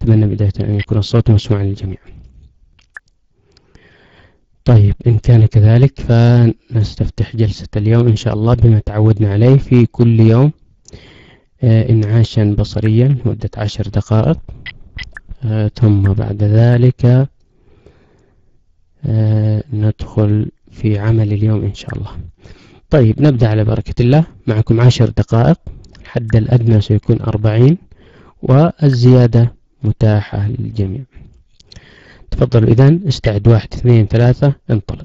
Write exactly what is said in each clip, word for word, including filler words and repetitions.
أتمنى بداية أن يكون الصوت مسموعا للجميع. طيب إن كان كذلك فنستفتح جلسة اليوم إن شاء الله بما تعودنا عليه في كل يوم، إنعاشا بصريا مدة عشر دقائق، ثم بعد ذلك ندخل في عمل اليوم إن شاء الله. طيب نبدأ على بركة الله. معكم عشر دقائق، الحد الأدنى سيكون أربعين والزيادة متاحة للجميع. تفضلوا إذن، استعد. واحد اثنين ثلاثة، انطلق.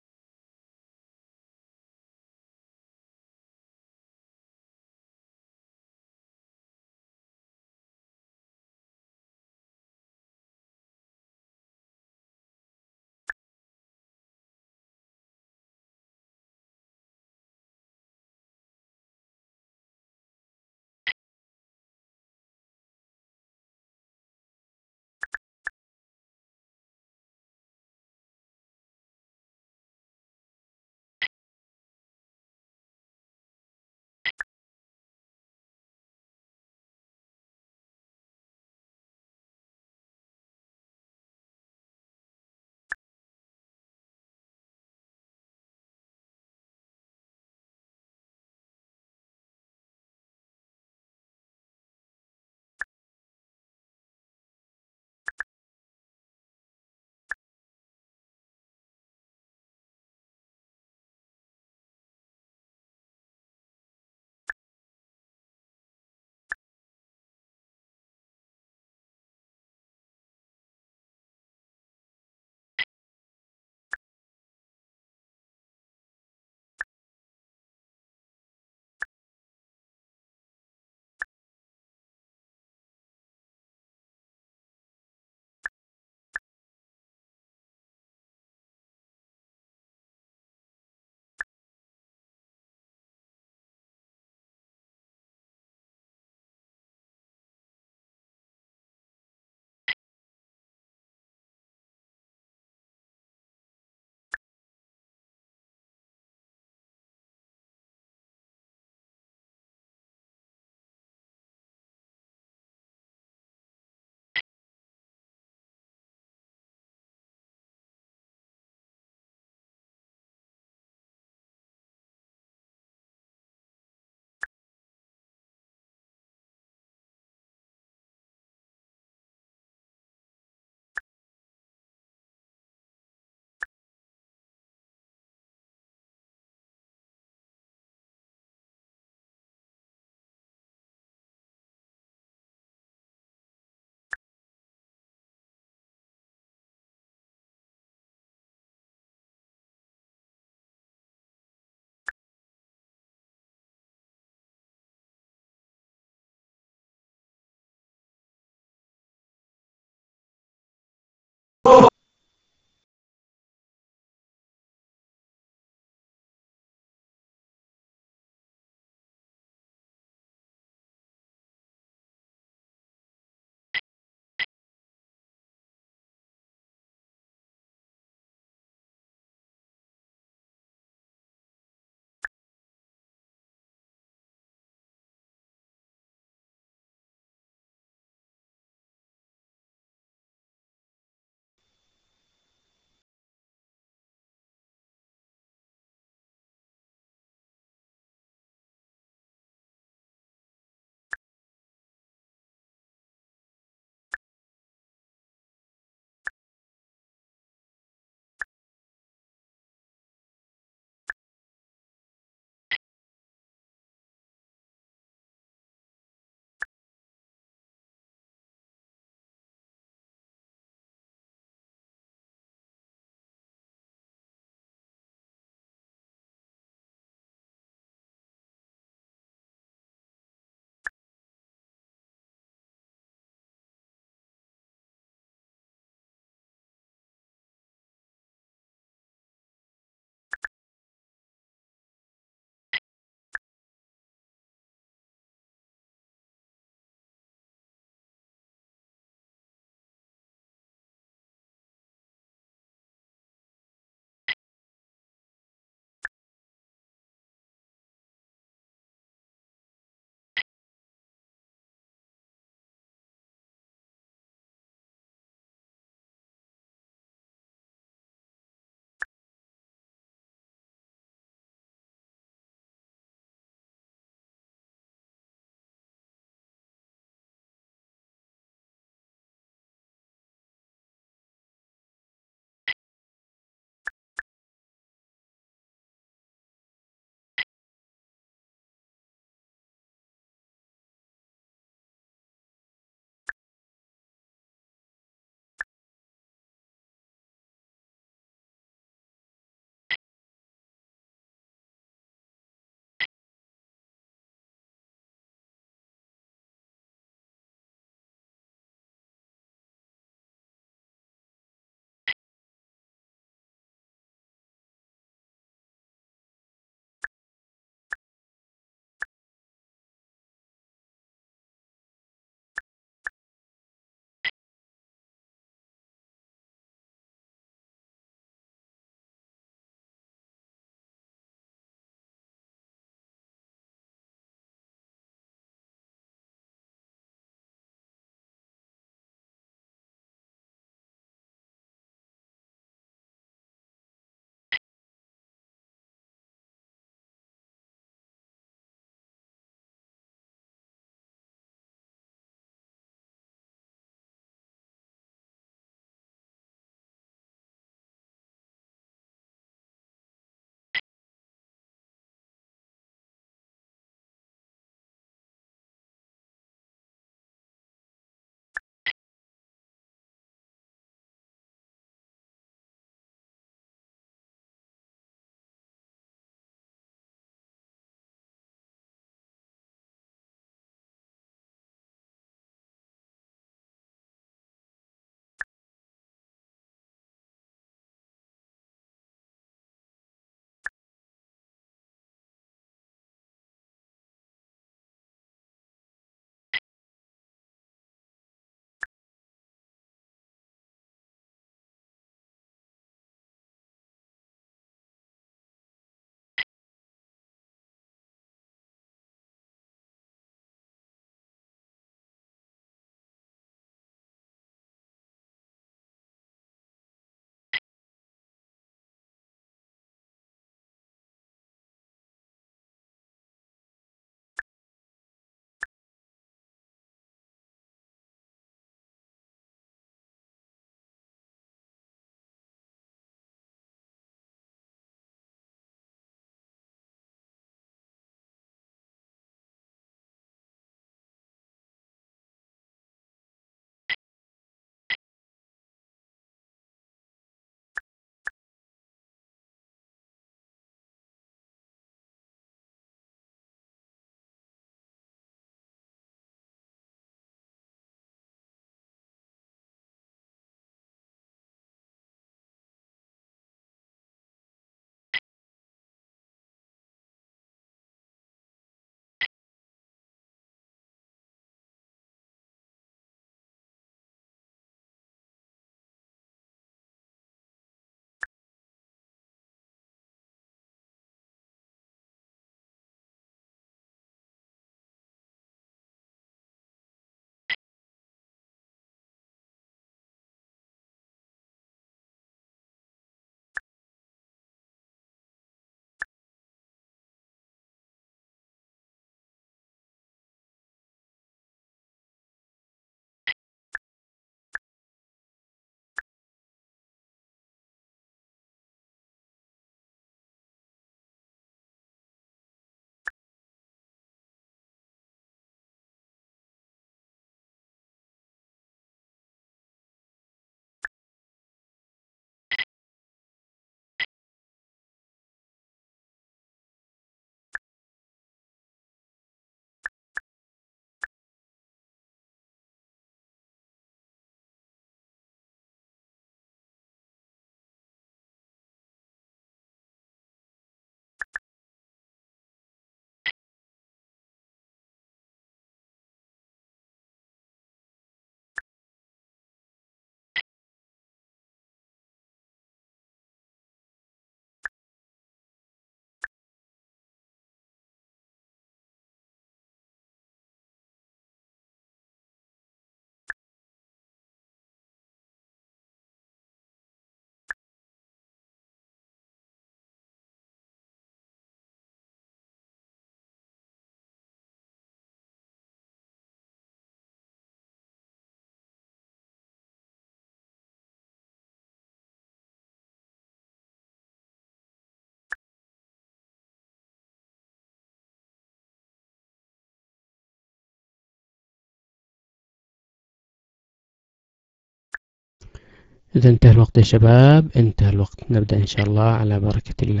إذا انتهى الوقت يا شباب، انتهى الوقت. نبدأ إن شاء الله على بركة الله.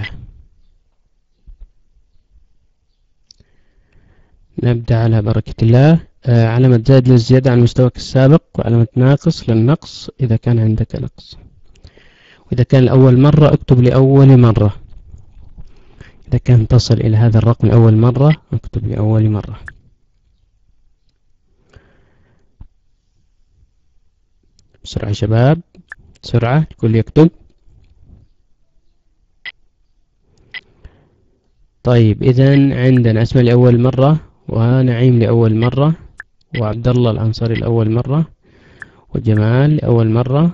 نبدأ على بركة الله. آه علامة زائد للزيادة عن مستواك السابق، وعلامة ناقص للنقص إذا كان عندك نقص. وإذا كان لأول مرة اكتب لأول مرة. إذا كان تصل إلى هذا الرقم لأول مرة اكتب لأول مرة. بسرعة يا شباب، بسرعة الكل يكتب. طيب إذا عندنا أسماء لأول مرة، ونعيم لأول مرة، وعبد الله الأنصاري لأول مرة، وجمال لأول مرة،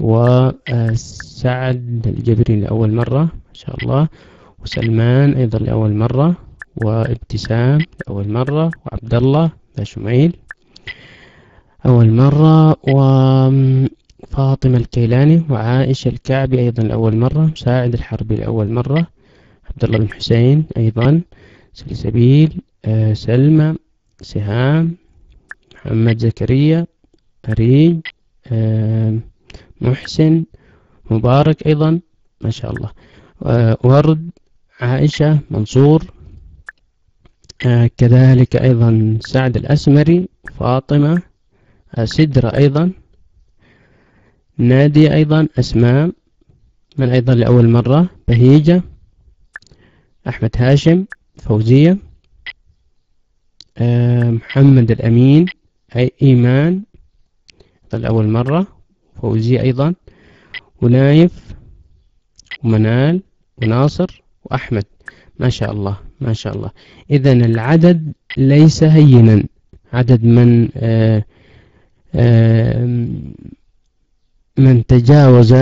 وسعد الجبري لأول مرة ما شاء الله، وسلمان أيضا لأول مرة، وابتسام لأول مرة، وعبد الله شميل أول مرة، وفاطمة الكيلاني، وعائشة الكعبي أيضا لأول مرة، مساعد الحربي لأول مرة، عبد الله بن حسين أيضا، سلسبيل، آه سلمى، سهام، محمد زكريا، أريج، آه محسن، مبارك أيضا ما شاء الله، آه ورد، عائشة، منصور، آه كذلك أيضا سعد الأسمري، فاطمة، آه سدرة أيضا، نادية أيضا، أسماء من أيضا لأول مرة، بهيجة، أحمد هاشم، فوزية، آه محمد الأمين، أي إيمان لأول مرة، فوزية أيضا، ونايف، ومنال، وناصر، وأحمد ما شاء الله ما شاء الله. إذن العدد ليس هينا، عدد من آه آه من تجاوز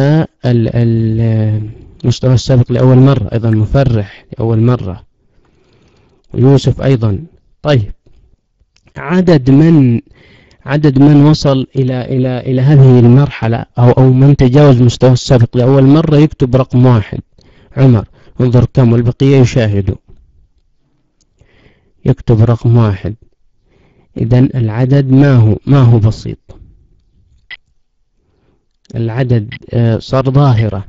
المستوى السابق لأول مرة، أيضا مفرح لأول مرة، ويوسف أيضا. طيب عدد من عدد من وصل إلى إلى إلى هذه المرحلة، أو أو من تجاوز مستوى السابق لأول مرة يكتب رقم واحد. عمر انظر كم، والبقية يشاهدوا. يكتب رقم واحد. إذن العدد ما هو ما هو بسيط، العدد صار ظاهرة.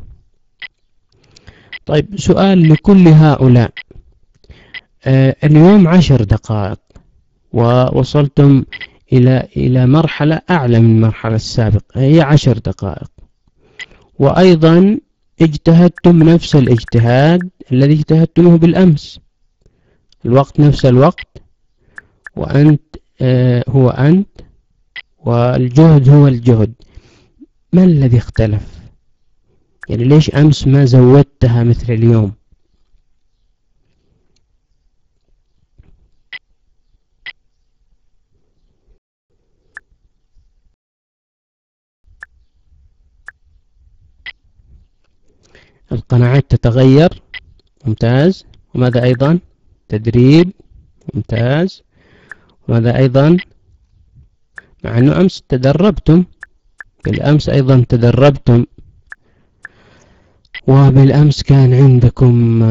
طيب سؤال لكل هؤلاء، اليوم عشر دقائق ووصلتم إلى إلى مرحلة أعلى من المرحلة السابقة، هي عشر دقائق، وأيضا اجتهدتم نفس الاجتهاد الذي اجتهدتمه بالأمس، الوقت نفس الوقت، وأنت آه هو أنت، والجهد هو الجهد. ما الذي اختلف؟ يعني ليش أمس ما زودتها مثل اليوم؟ القناعات تتغير، ممتاز. وماذا أيضا؟ تدريب، ممتاز. وماذا أيضا؟ مع أنه أمس تدربتم، بالأمس أيضا تدربتم، وبالأمس كان عندكم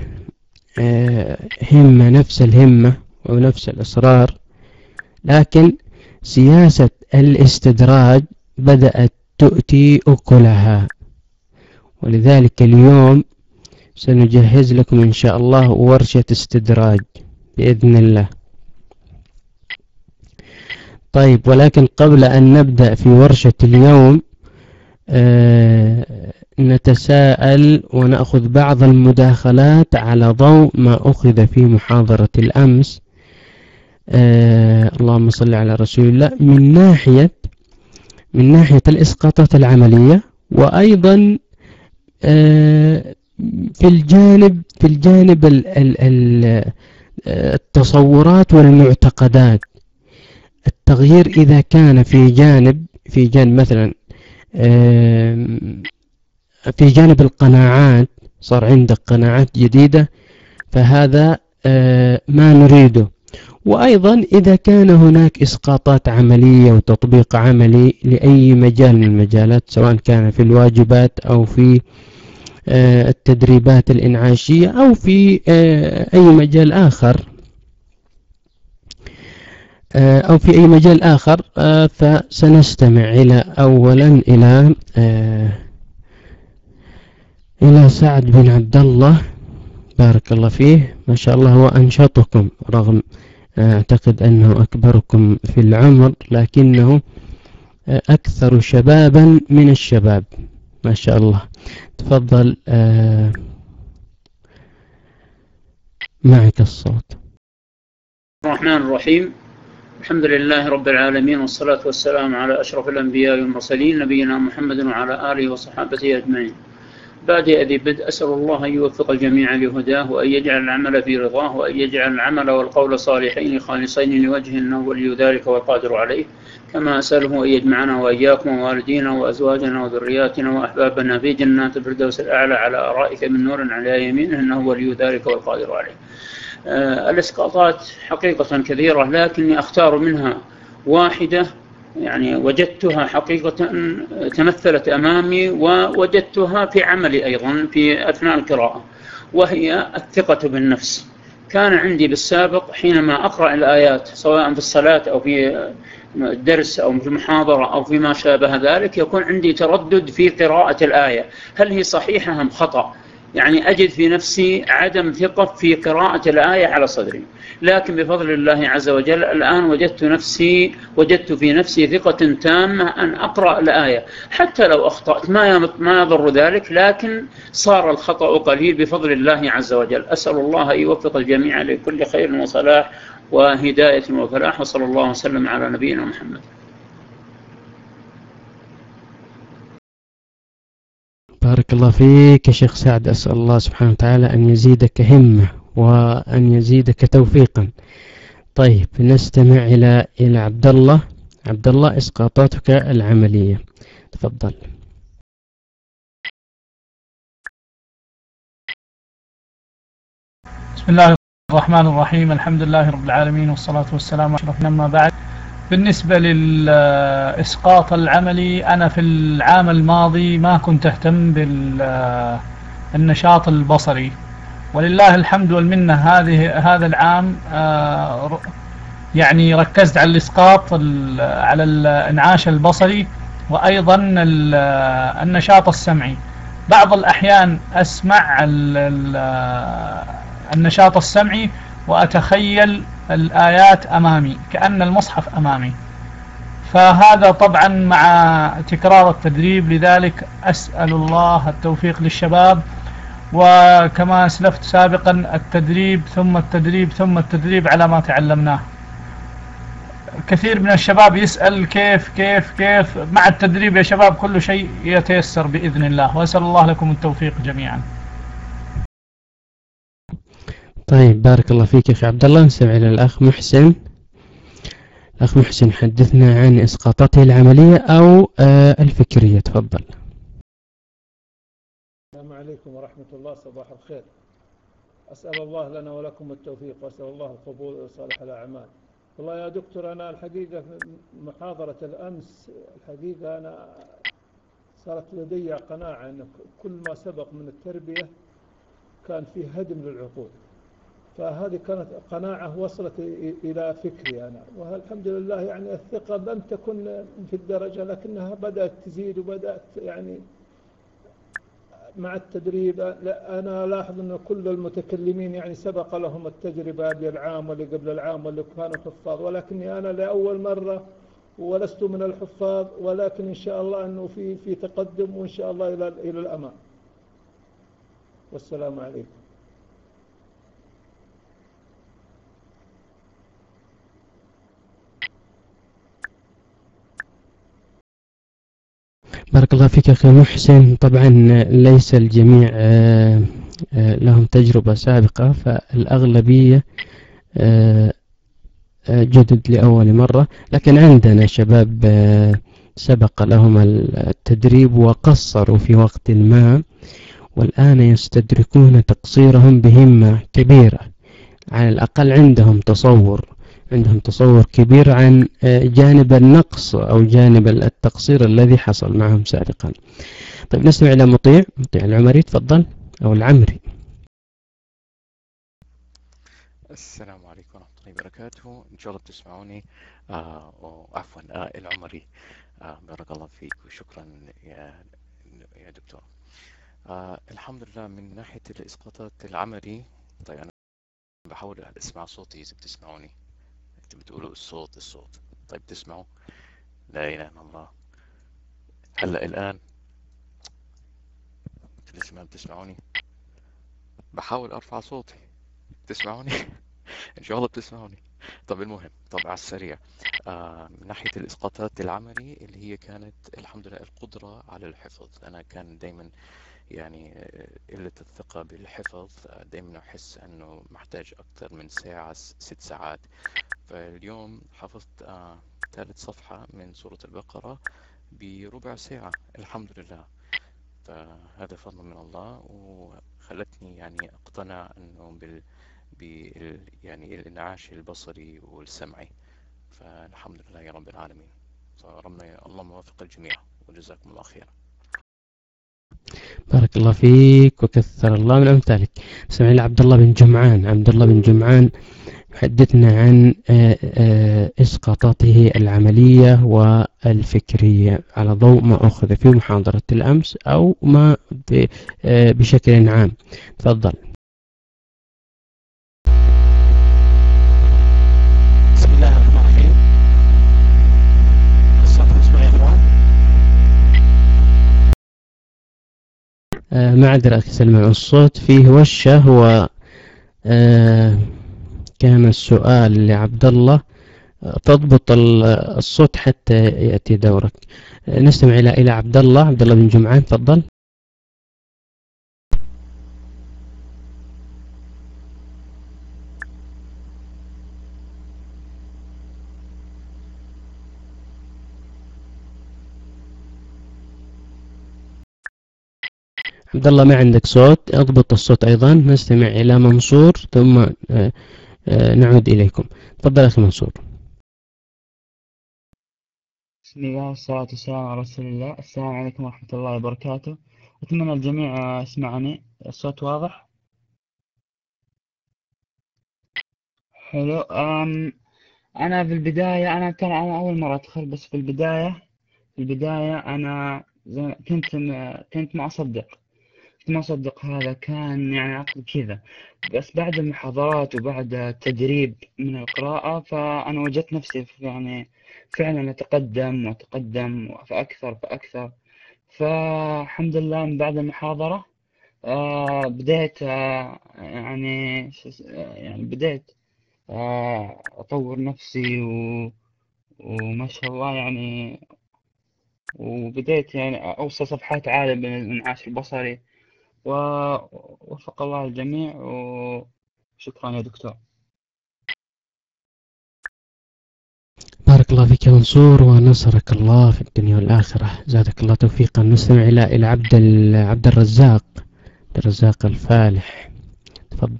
همة نفس الهمة ونفس الإصرار، لكن سياسة الاستدراج بدأت تؤتي أكلها، ولذلك اليوم سنجهز لكم إن شاء الله ورشة استدراج بإذن الله. طيب ولكن قبل أن نبدأ في ورشة اليوم آه نتساءل ونأخذ بعض المداخلات على ضوء ما أخذ في محاضرة الأمس. آه اللهم صل على رسول الله. من ناحية من ناحية الإسقاطات العملية، وأيضا آه في الجانب في الجانب ال ال ال التصورات والمعتقدات. التغيير إذا كان في جانب في جانب مثلا في جانب القناعات، صار عندك قناعات جديدة، فهذا ما نريده. وأيضا إذا كان هناك إسقاطات عملية وتطبيق عملي لأي مجال من المجالات، سواء كان في الواجبات أو في التدريبات الإنعاشية أو في أي مجال آخر، أو في أي مجال آخر، فسنستمع إلى أولا إلى إلى سعد بن عبد الله، بارك الله فيه، ما شاء الله هو أنشطكم رغم أعتقد أنه أكبركم في العمر، لكنه أكثر شبابا من الشباب ما شاء الله. تفضل، معك الصوت. الرحمن الرحيم، الحمد لله رب العالمين، والصلاة والسلام على أشرف الأنبياء والمرسلين نبينا محمد وعلى آله وصحابته أجمعين. بادئ ذي بدء، أسأل الله أن يوفق الجميع لهداه، وأن يجعل العمل في رضاه، وأن يجعل العمل والقول صالحين خالصين لوجهه إنه ولي ذلك والقادر عليه. كما أسأله أن يجمعنا وإياكم ووالدينا وأزواجنا وذرياتنا وأحبابنا في جنات الفردوس الأعلى على أرائك من نور على يمينه إنه ولي ذلك والقادر عليه. آه الإسقاطات حقيقة كثيرة، لكني أختار منها واحدة يعني وجدتها حقيقة تمثلت أمامي، ووجدتها في عملي أيضا في أثناء القراءة، وهي الثقة بالنفس. كان عندي بالسابق حينما أقرأ الآيات سواء في الصلاة أو في الدرس أو في المحاضرة أو فيما شابه ذلك، يكون عندي تردد في قراءة الآية، هل هي صحيحة أم خطأ؟ يعني أجد في نفسي عدم ثقة في قراءة الآية على صدري. لكن بفضل الله عز وجل الآن وجدت نفسي وجدت في نفسي ثقة تامة أن أقرأ الآية، حتى لو أخطأت ما ما يضر ذلك، لكن صار الخطأ قليل بفضل الله عز وجل. أسأل الله أن يوفق الجميع لكل خير وصلاح وهداية وفلاح، وصلى الله وسلم على نبينا محمد. بارك الله فيك يا شيخ سعد، أسأل الله سبحانه وتعالى أن يزيدك همة وأن يزيدك توفيقا. طيب نستمع إلى إلى عبد الله. عبد الله، إسقاطاتك العملية، تفضل. بسم الله الرحمن الرحيم، الحمد لله رب العالمين، والصلاة والسلام على أشرف. أما بعد، بالنسبة للإسقاط العملي، أنا في العام الماضي ما كنت أهتم بالنشاط البصري، ولله الحمد والمنة هذه هذا العام يعني ركزت على الإسقاط على الإنعاش البصري، وأيضا النشاط السمعي. بعض الأحيان أسمع النشاط السمعي وأتخيل الآيات أمامي كأن المصحف أمامي، فهذا طبعا مع تكرار التدريب. لذلك أسأل الله التوفيق للشباب، وكما أسلفت سابقا التدريب ثم التدريب ثم التدريب على ما تعلمناه. كثير من الشباب يسأل كيف كيف كيف مع التدريب يا شباب كل شيء يتيسر بإذن الله، وأسأل الله لكم التوفيق جميعا. طيب بارك الله فيك يا أخي عبد الله. نستمع إلى الأخ محسن. الأخ محسن، حدثنا عن إسقاطاته العملية أو آه الفكرية، تفضل. السلام عليكم ورحمة الله، صباح الخير. أسأل الله لنا ولكم التوفيق، وأسأل الله القبول وصالح الأعمال. والله يا دكتور، أنا الحقيقة في محاضرة الأمس الحقيقة أنا صارت لدي قناعة أن كل ما سبق من التربية كان فيه هدم للعقول، فهذه كانت قناعة وصلت إلى فكري أنا، والحمد لله يعني الثقة لم تكن في الدرجة، لكنها بدأت تزيد وبدأت يعني مع التدريب. أنا لاحظ أن كل المتكلمين يعني سبق لهم التجربة هذه العام واللي قبل العام واللي كانوا حفاظ، ولكني أنا لأول مرة ولست من الحفاظ، ولكن إن شاء الله أنه في في تقدم، وإن شاء الله إلى إلى الأمام. والسلام عليكم. بارك الله فيك أخي محسن. طبعا ليس الجميع لهم تجربة سابقة، فالأغلبية جدد لأول مرة، لكن عندنا شباب سبق لهم التدريب وقصروا في وقت ما، والآن يستدركون تقصيرهم بهمة كبيرة. على الأقل عندهم تصور عندهم تصور كبير عن جانب النقص أو جانب التقصير الذي حصل معهم سابقا. طيب نستمع إلى مطيع مطيع العمري، تفضل، أو العمري. السلام عليكم ورحمة الله وبركاته. إن شاء الله بتسمعوني. آه عفوا آه العمري. آه بارك الله فيك وشكرا يا يا دكتور. آه الحمد لله. من ناحية الإسقاطات العملي، طيب أنا بحاول أسمع صوتي إذا بتسمعوني. أنتوا بتقولوا الصوت الصوت طيب تسمعوا؟ لا إله إلا الله. هلأ الآن لسه ما بتسمعوني؟ بحاول أرفع صوتي. تسمعوني؟ إن شاء الله بتسمعوني. طب المهم، طب على السريع، آه من ناحية الإسقاطات العملي اللي هي كانت الحمد لله القدرة على الحفظ. أنا كان دايما يعني قلة الثقة بالحفظ، دايما أحس أنه محتاج أكثر من ساعة ست ساعات. فاليوم حفظت آه ثالث صفحة من سورة البقرة بربع ساعة الحمد لله. فهذا فضل من الله، وخلتني يعني أقتنع أنه بال بال يعني الانعاش البصري والسمعي. فالحمد لله يا رب العالمين. فربنا اللهم وفق الجميع وجزاكم الله خيرا. بارك الله فيك وكثر الله من أمثالك. سمعنا عبد الله بن جمعان. عبد الله بن جمعان يحدثنا عن إسقاطاته العملية والفكرية على ضوء ما أخذ في محاضرة الأمس أو ما بشكل عام. تفضل. بسم الله الرحمن الرحيم. الصوت مسموع يا اخوان؟ آه ما أدري أخي سلمان، الصوت فيه وشة. و آه كان السؤال لعبد الله تضبط الصوت حتى يأتي دورك. نستمع إلى إلى عبد الله عبد الله بن جمعان. تفضل. عبد الله ما عندك صوت، اضبط الصوت أيضا. نستمع إلى منصور ثم آه آه نعود إليكم. تفضل أخي منصور. بسم الله والصلاة والسلام على رسول الله. السلام عليكم ورحمة الله وبركاته. أتمنى الجميع يسمعني. الصوت واضح؟ حلو. أم أنا في البداية أنا ترى أنا أول مرة أدخل، بس في البداية في البداية أنا كنت كنت ما أصدق كنت ما أصدق هذا كان يعني عقل كذا. بس بعد المحاضرات وبعد التدريب من القراءة فأنا وجدت نفسي يعني فعلا أتقدم وأتقدم فأكثر فأكثر. فالحمد لله من بعد المحاضرة آه بديت آه يعني يعني بديت آه أطور نفسي و وما شاء الله يعني، وبديت يعني أوصل صفحات عالية بالإنعاش البصري، ووفق الله الجميع وشكرا يا دكتور. بارك الله فيك يا منصور ونصرك الله في الدنيا والآخرة. زادك الله توفيقا. نستمع إلى إلى عبد عبد الرزاق عبد الرزاق الفالح. تفضل.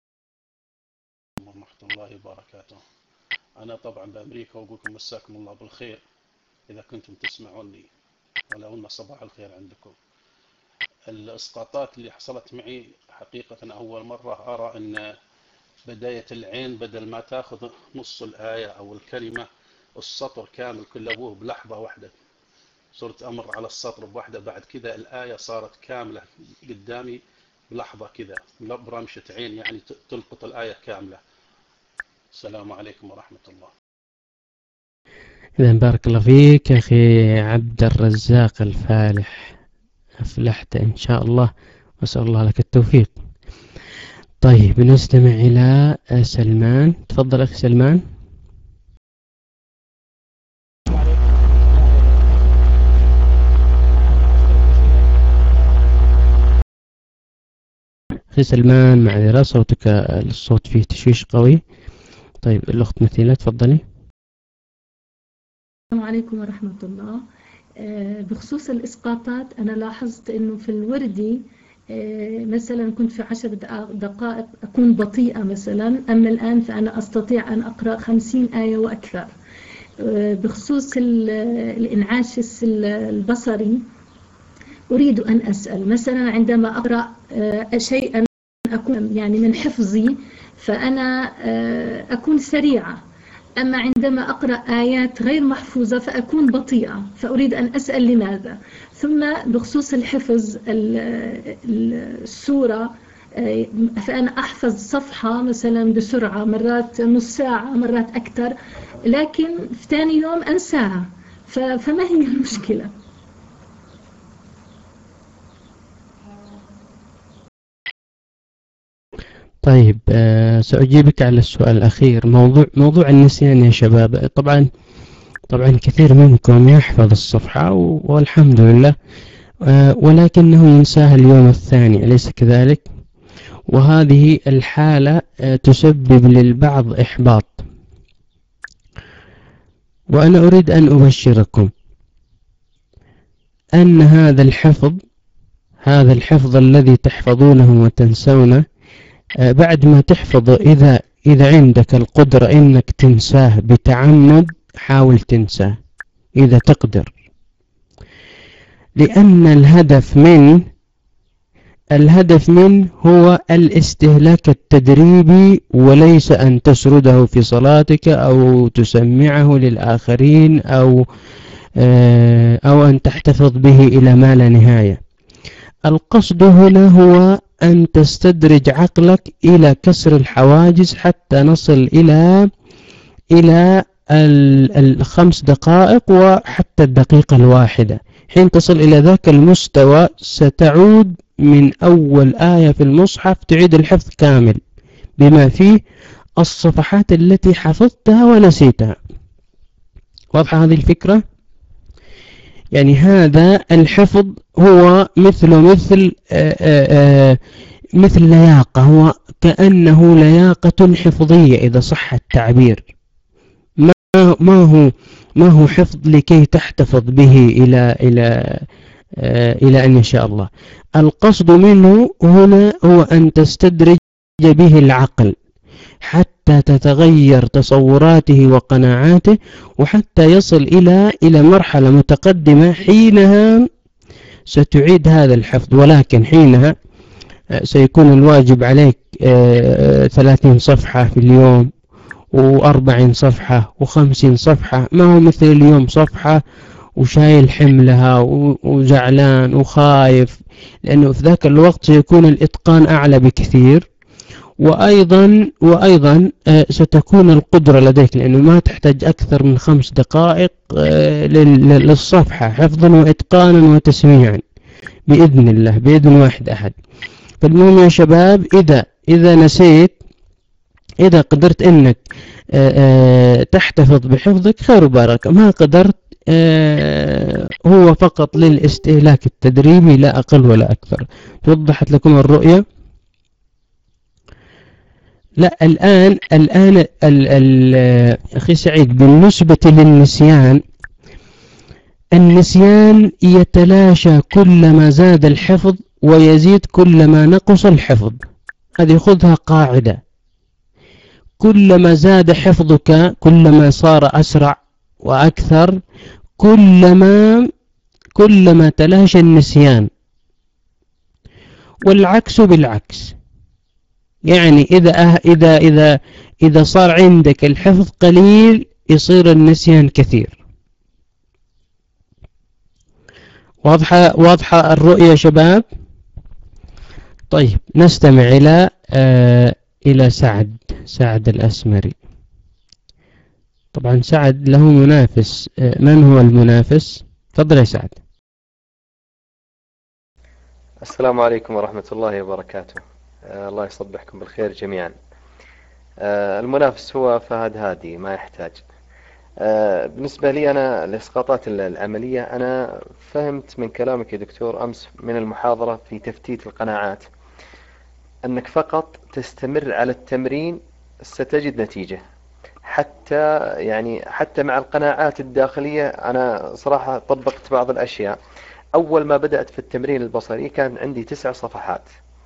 ورحمة الله وبركاته. أنا طبعا بأمريكا وأقول لكم مساكم الله بالخير إذا كنتم تسمعوني، ولو أن صباح الخير عندكم. الإسقاطات اللي حصلت معي حقيقة أول مرة أرى أن بداية العين بدل ما تأخذ نص الآية أو الكلمة السطر كامل كل أبوه بلحظة واحدة، صرت أمر على السطر بواحدة، بعد كذا الآية صارت كاملة قدامي بلحظة كذا برمشة عين، يعني تلقط الآية كاملة. السلام عليكم ورحمة الله. إذن بارك الله فيك أخي عبد الرزاق الفالح، أفلحت إن شاء الله، وأسأل الله لك التوفيق. طيب نستمع إلى سلمان. تفضل أخي سلمان. أخي سلمان معذرة، صوتك الصوت فيه تشويش قوي. طيب الأخت مثيلة تفضلي. السلام عليكم ورحمة الله. بخصوص الإسقاطات أنا لاحظت أنه في الوردي مثلا كنت في عشر دقائق أكون بطيئة مثلا، أما الآن فأنا أستطيع أن أقرأ خمسين آية وأكثر. بخصوص الإنعاش البصري أريد أن أسأل مثلا عندما أقرأ شيئا أكون يعني من حفظي فأنا أكون سريعة. أما عندما أقرأ آيات غير محفوظة فأكون بطيئة، فأريد أن أسأل لماذا. ثم بخصوص الحفظ السورة، فأنا أحفظ صفحة مثلا بسرعة، مرات نص ساعة، مرات أكثر، لكن في ثاني يوم أنساها. فما هي المشكلة؟ طيب آه سأجيبك على السؤال الأخير. موضوع موضوع النسيان يا شباب، طبعا طبعا كثير منكم يحفظ الصفحة والحمد لله، آه ولكنه ينساها اليوم الثاني، أليس كذلك؟ وهذه الحالة آه تسبب للبعض إحباط. وأنا أريد أن أبشركم أن هذا الحفظ هذا الحفظ الذي تحفظونه وتنسونه، بعد ما تحفظ، إذا إذا عندك القدرة إنك تنساه بتعمد، حاول تنساه إذا تقدر، لأن الهدف من الهدف منه هو الاستهلاك التدريبي، وليس أن تسرده في صلاتك أو تسمعه للآخرين أو أو أن تحتفظ به إلى ما لا نهاية. القصد هنا هو أن تستدرج عقلك إلى كسر الحواجز حتى نصل إلى إلى الخمس دقائق وحتى الدقيقة الواحدة. حين تصل إلى ذاك المستوى ستعود من أول آية في المصحف، تعيد الحفظ كامل بما فيه الصفحات التي حفظتها ونسيتها. واضحة هذه الفكرة؟ يعني هذا الحفظ هو مثل مثل آآ آآ مثل لياقة، هو كأنه لياقة حفظية إذا صح التعبير. ما ما هو ما هو حفظ لكي تحتفظ به إلى إلى إلى أن يشاء الله. القصد منه هنا هو أن تستدرج به العقل حتى تتغير تصوراته وقناعاته، وحتى يصل إلى إلى مرحلة متقدمة، حينها ستعيد هذا الحفظ. ولكن حينها سيكون الواجب عليك ثلاثين صفحة في اليوم، وأربعين صفحة، وخمسين صفحة، ما هو مثل اليوم صفحة وشايل حملها وزعلان وخايف، لأنه في ذاك الوقت سيكون الإتقان أعلى بكثير. وأيضا وأيضا ستكون القدرة لديك، لأنه ما تحتاج أكثر من خمس دقائق للصفحة حفظا وإتقانا وتسميعا بإذن الله، بإذن واحد أحد. فالمهم يا شباب، إذا إذا نسيت، إذا قدرت أنك تحتفظ بحفظك خير وبركة، ما قدرت هو فقط للاستهلاك التدريبي لا أقل ولا أكثر. توضحت لكم الرؤية؟ لا الآن الآن ال ال أخي سعيد، بالنسبة للنسيان، النسيان يتلاشى كلما زاد الحفظ ويزيد كلما نقص الحفظ. هذه خذها قاعدة، كلما زاد حفظك كلما صار أسرع وأكثر، كلما كلما تلاشى النسيان. والعكس بالعكس، يعني إذا إذا إذا إذا صار عندك الحفظ قليل يصير النسيان كثير. واضحة واضحة الرؤية يا شباب؟ طيب نستمع إلى آه إلى سعد سعد الأسمري. طبعا سعد له منافس، آه من هو المنافس؟ تفضل يا سعد. السلام عليكم ورحمة الله وبركاته. آه الله يصبحكم بالخير جميعا. آه المنافس هو فهد هادي، ما يحتاج. آه بالنسبة لي أنا الإسقاطات العملية، أنا فهمت من كلامك يا دكتور أمس من المحاضرة في تفتيت القناعات أنك فقط تستمر على التمرين ستجد نتيجة. حتى يعني حتى مع القناعات الداخلية أنا صراحة طبقت بعض الأشياء. أول ما بدأت في التمرين البصري كان عندي تسع صفحات،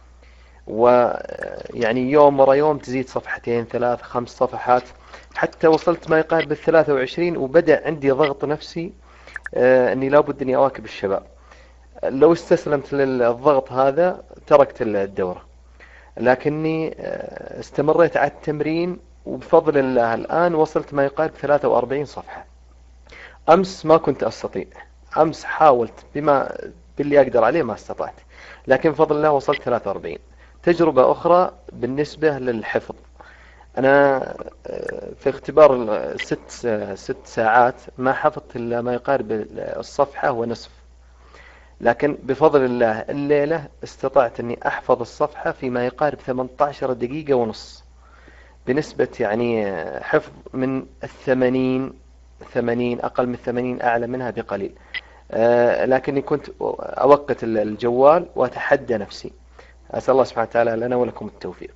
ويعني يوم ورا يوم تزيد صفحتين ثلاث خمس صفحات، حتى وصلت ما يقارب الثلاثة وعشرين، وبدأ عندي ضغط نفسي آه أني لابد أني أواكب الشباب. لو استسلمت للضغط هذا تركت الدورة. لكني استمريت على التمرين، وبفضل الله الآن وصلت ما يقارب ثلاثة وأربعين صفحة. أمس ما كنت أستطيع، أمس حاولت بما باللي أقدر عليه ما استطعت، لكن بفضل الله وصلت ثلاثة وأربعين. تجربة أخرى بالنسبة للحفظ، أنا في اختبار ست ست ساعات ما حفظت إلا ما يقارب الصفحة ونصف، لكن بفضل الله الليلة استطعت أني أحفظ الصفحة فيما يقارب ثمانية عشر دقيقة ونص، بنسبة يعني حفظ من الثمانين ثمانين، أقل من الثمانين، أعلى منها بقليل. آه لكني كنت أوقت الجوال وأتحدى نفسي. أسأل الله سبحانه وتعالى لنا ولكم التوفيق.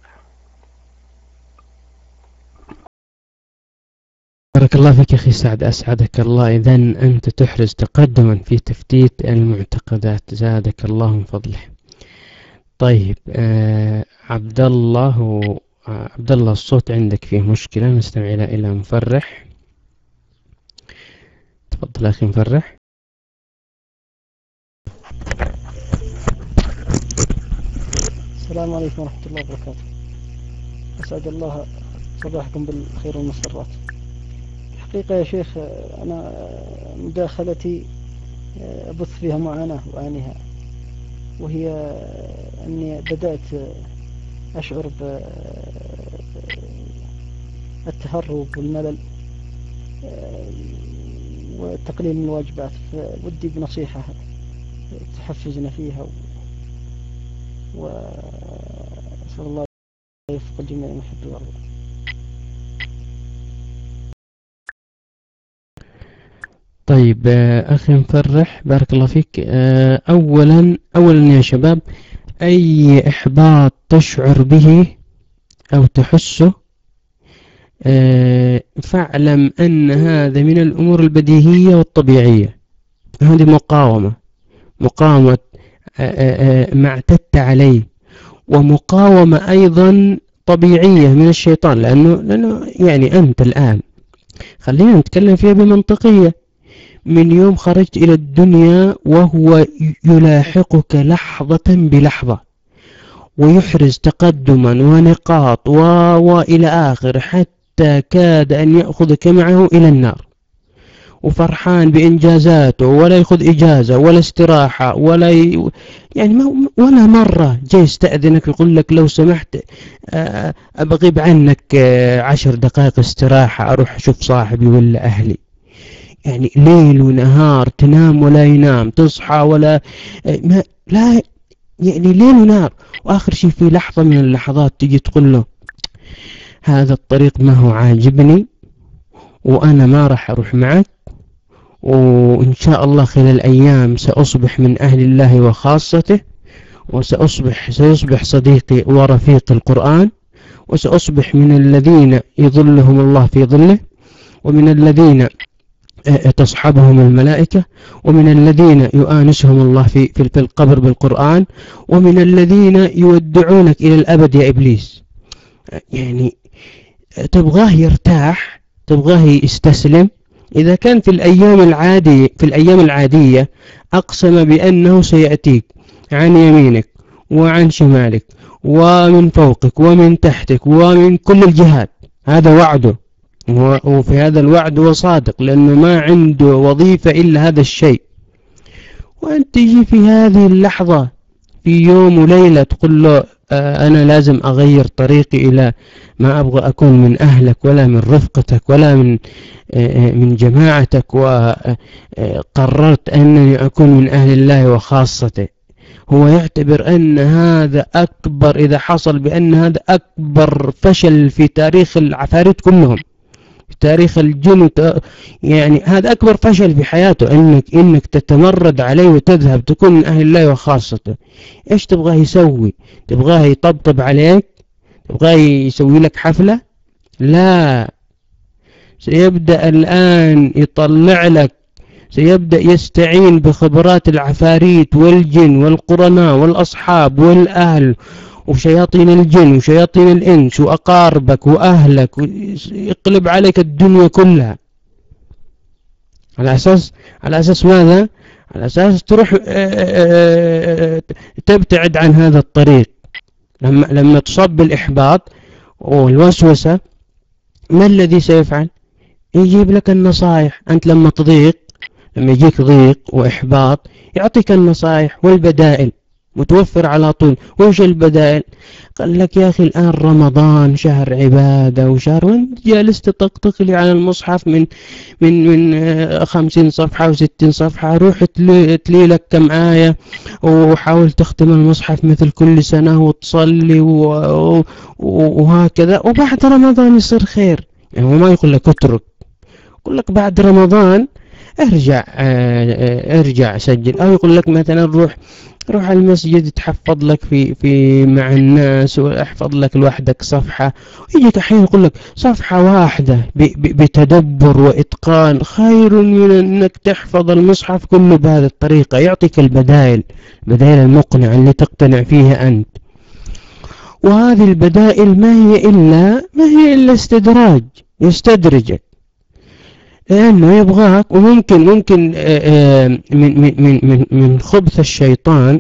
بارك الله فيك أخي سعد، أسعدك الله. إذن أنت تحرز تقدما في تفتيت المعتقدات، زادك الله من فضله. طيب آه عبد الله و... آه عبد الله الصوت عندك فيه مشكلة، نستمع إلى مفرح. تفضل أخي مفرح. السلام عليكم ورحمة الله وبركاته. أسعد الله صباحكم بالخير والمسرات. الحقيقة يا شيخ أنا مداخلتي أبث فيها معاناة وأعانيها، وهي أني بدأت أشعر بالتهرب والملل والتقليل من الواجبات، فودي بنصيحة تحفزنا فيها، وأسأل الله يوفق الجميع المحب والرضا. طيب أخي مفرح بارك الله فيك. أولا أولا يا شباب، أي إحباط تشعر به أو تحسه فاعلم أن هذا من الأمور البديهية والطبيعية. هذه مقاومة مقاومة ما اعتدت عليه، ومقاومة أيضا طبيعية من الشيطان، لأنه, لأنه يعني أنت الآن خلينا نتكلم فيها بمنطقية. من يوم خرجت إلى الدنيا وهو يلاحقك لحظة بلحظة، ويحرز تقدما ونقاط و... وإلى آخر، حتى كاد أن يأخذك معه إلى النار، وفرحان بإنجازاته، ولا يأخذ إجازة ولا استراحة ولا ي... يعني ما... ولا مرة جاي يستأذنك يقول لك لو سمحت أبغيب عنك عشر دقائق استراحة أروح أشوف صاحبي ولا أهلي. يعني ليل ونهار، تنام ولا ينام، تصحى ولا ما لا، يعني ليل ونهار. وآخر شيء في لحظة من اللحظات تجي تقول له هذا الطريق ما هو عاجبني وأنا ما راح أروح معك، وإن شاء الله خلال أيام سأصبح من أهل الله وخاصته، وسأصبح سيصبح صديقي ورفيق القرآن، وسأصبح من الذين يظلهم الله في ظله، ومن الذين تصحبهم الملائكة، ومن الذين يؤانسهم الله في في القبر بالقرآن، ومن الذين يودعونك إلى الأبد يا إبليس. يعني تبغاه يرتاح، تبغاه يستسلم. إذا كان في الأيام العادية في الأيام العادية أقسم بأنه سيأتيك عن يمينك وعن شمالك ومن فوقك ومن تحتك ومن كل الجهات، هذا وعده، وفي هذا الوعد هو صادق، لأنه ما عنده وظيفة إلا هذا الشيء. وأنت تجي في هذه اللحظة في يوم وليلة تقول له آه أنا لازم أغير طريقي إلى ما أبغى أكون من أهلك ولا من رفقتك ولا من آه من جماعتك، وقررت أنني أكون من أهل الله وخاصته. هو يعتبر أن هذا أكبر، إذا حصل بأن هذا أكبر فشل في تاريخ العفاريت كلهم، في تاريخ الجن، يعني هذا أكبر فشل في حياته، إنك إنك تتمرد عليه وتذهب تكون من أهل الله وخاصته. إيش تبغاه يسوي؟ تبغاه يطبطب عليك؟ تبغاه يسوي لك حفلة؟ لا، سيبدأ الآن يطلع لك، سيبدأ يستعين بخبرات العفاريت والجن والقرناء والأصحاب والأهل وشياطين الجن وشياطين الإنس وأقاربك وأهلك، ويقلب عليك الدنيا كلها. على أساس على أساس ماذا؟ على أساس تروح تبتعد عن هذا الطريق. لما لما تصاب بالإحباط والوسوسة ما الذي سيفعل؟ يجيب لك النصائح. أنت لما تضيق، لما يجيك ضيق وإحباط يعطيك النصائح والبدائل متوفر على طول. وش البدائل؟ قال لك يا أخي الآن رمضان شهر عبادة وشهر، وانت جالس تطقطق لي على المصحف من من من خمسين صفحة وستين صفحة، روح تلي, تلي لك كم آية وحاول تختم المصحف مثل كل سنة وتصلي وهكذا، وبعد رمضان يصير خير. يعني هو ما يقول لك اترك، يقول لك بعد رمضان ارجع ارجع سجل، او يقول لك مثلا روح روح المسجد تحفظ لك في في مع الناس واحفظ لك لوحدك صفحة، ويجيك احيانا يقول لك صفحة واحدة بتدبر واتقان خير من انك تحفظ المصحف كله بهذه الطريقة. يعطيك البدائل، البدائل المقنعة اللي تقتنع فيها انت. وهذه البدائل ما هي الا ما هي الا استدراج، يستدرجك لأنه يبغاك. وممكن ممكن من من من من خبث الشيطان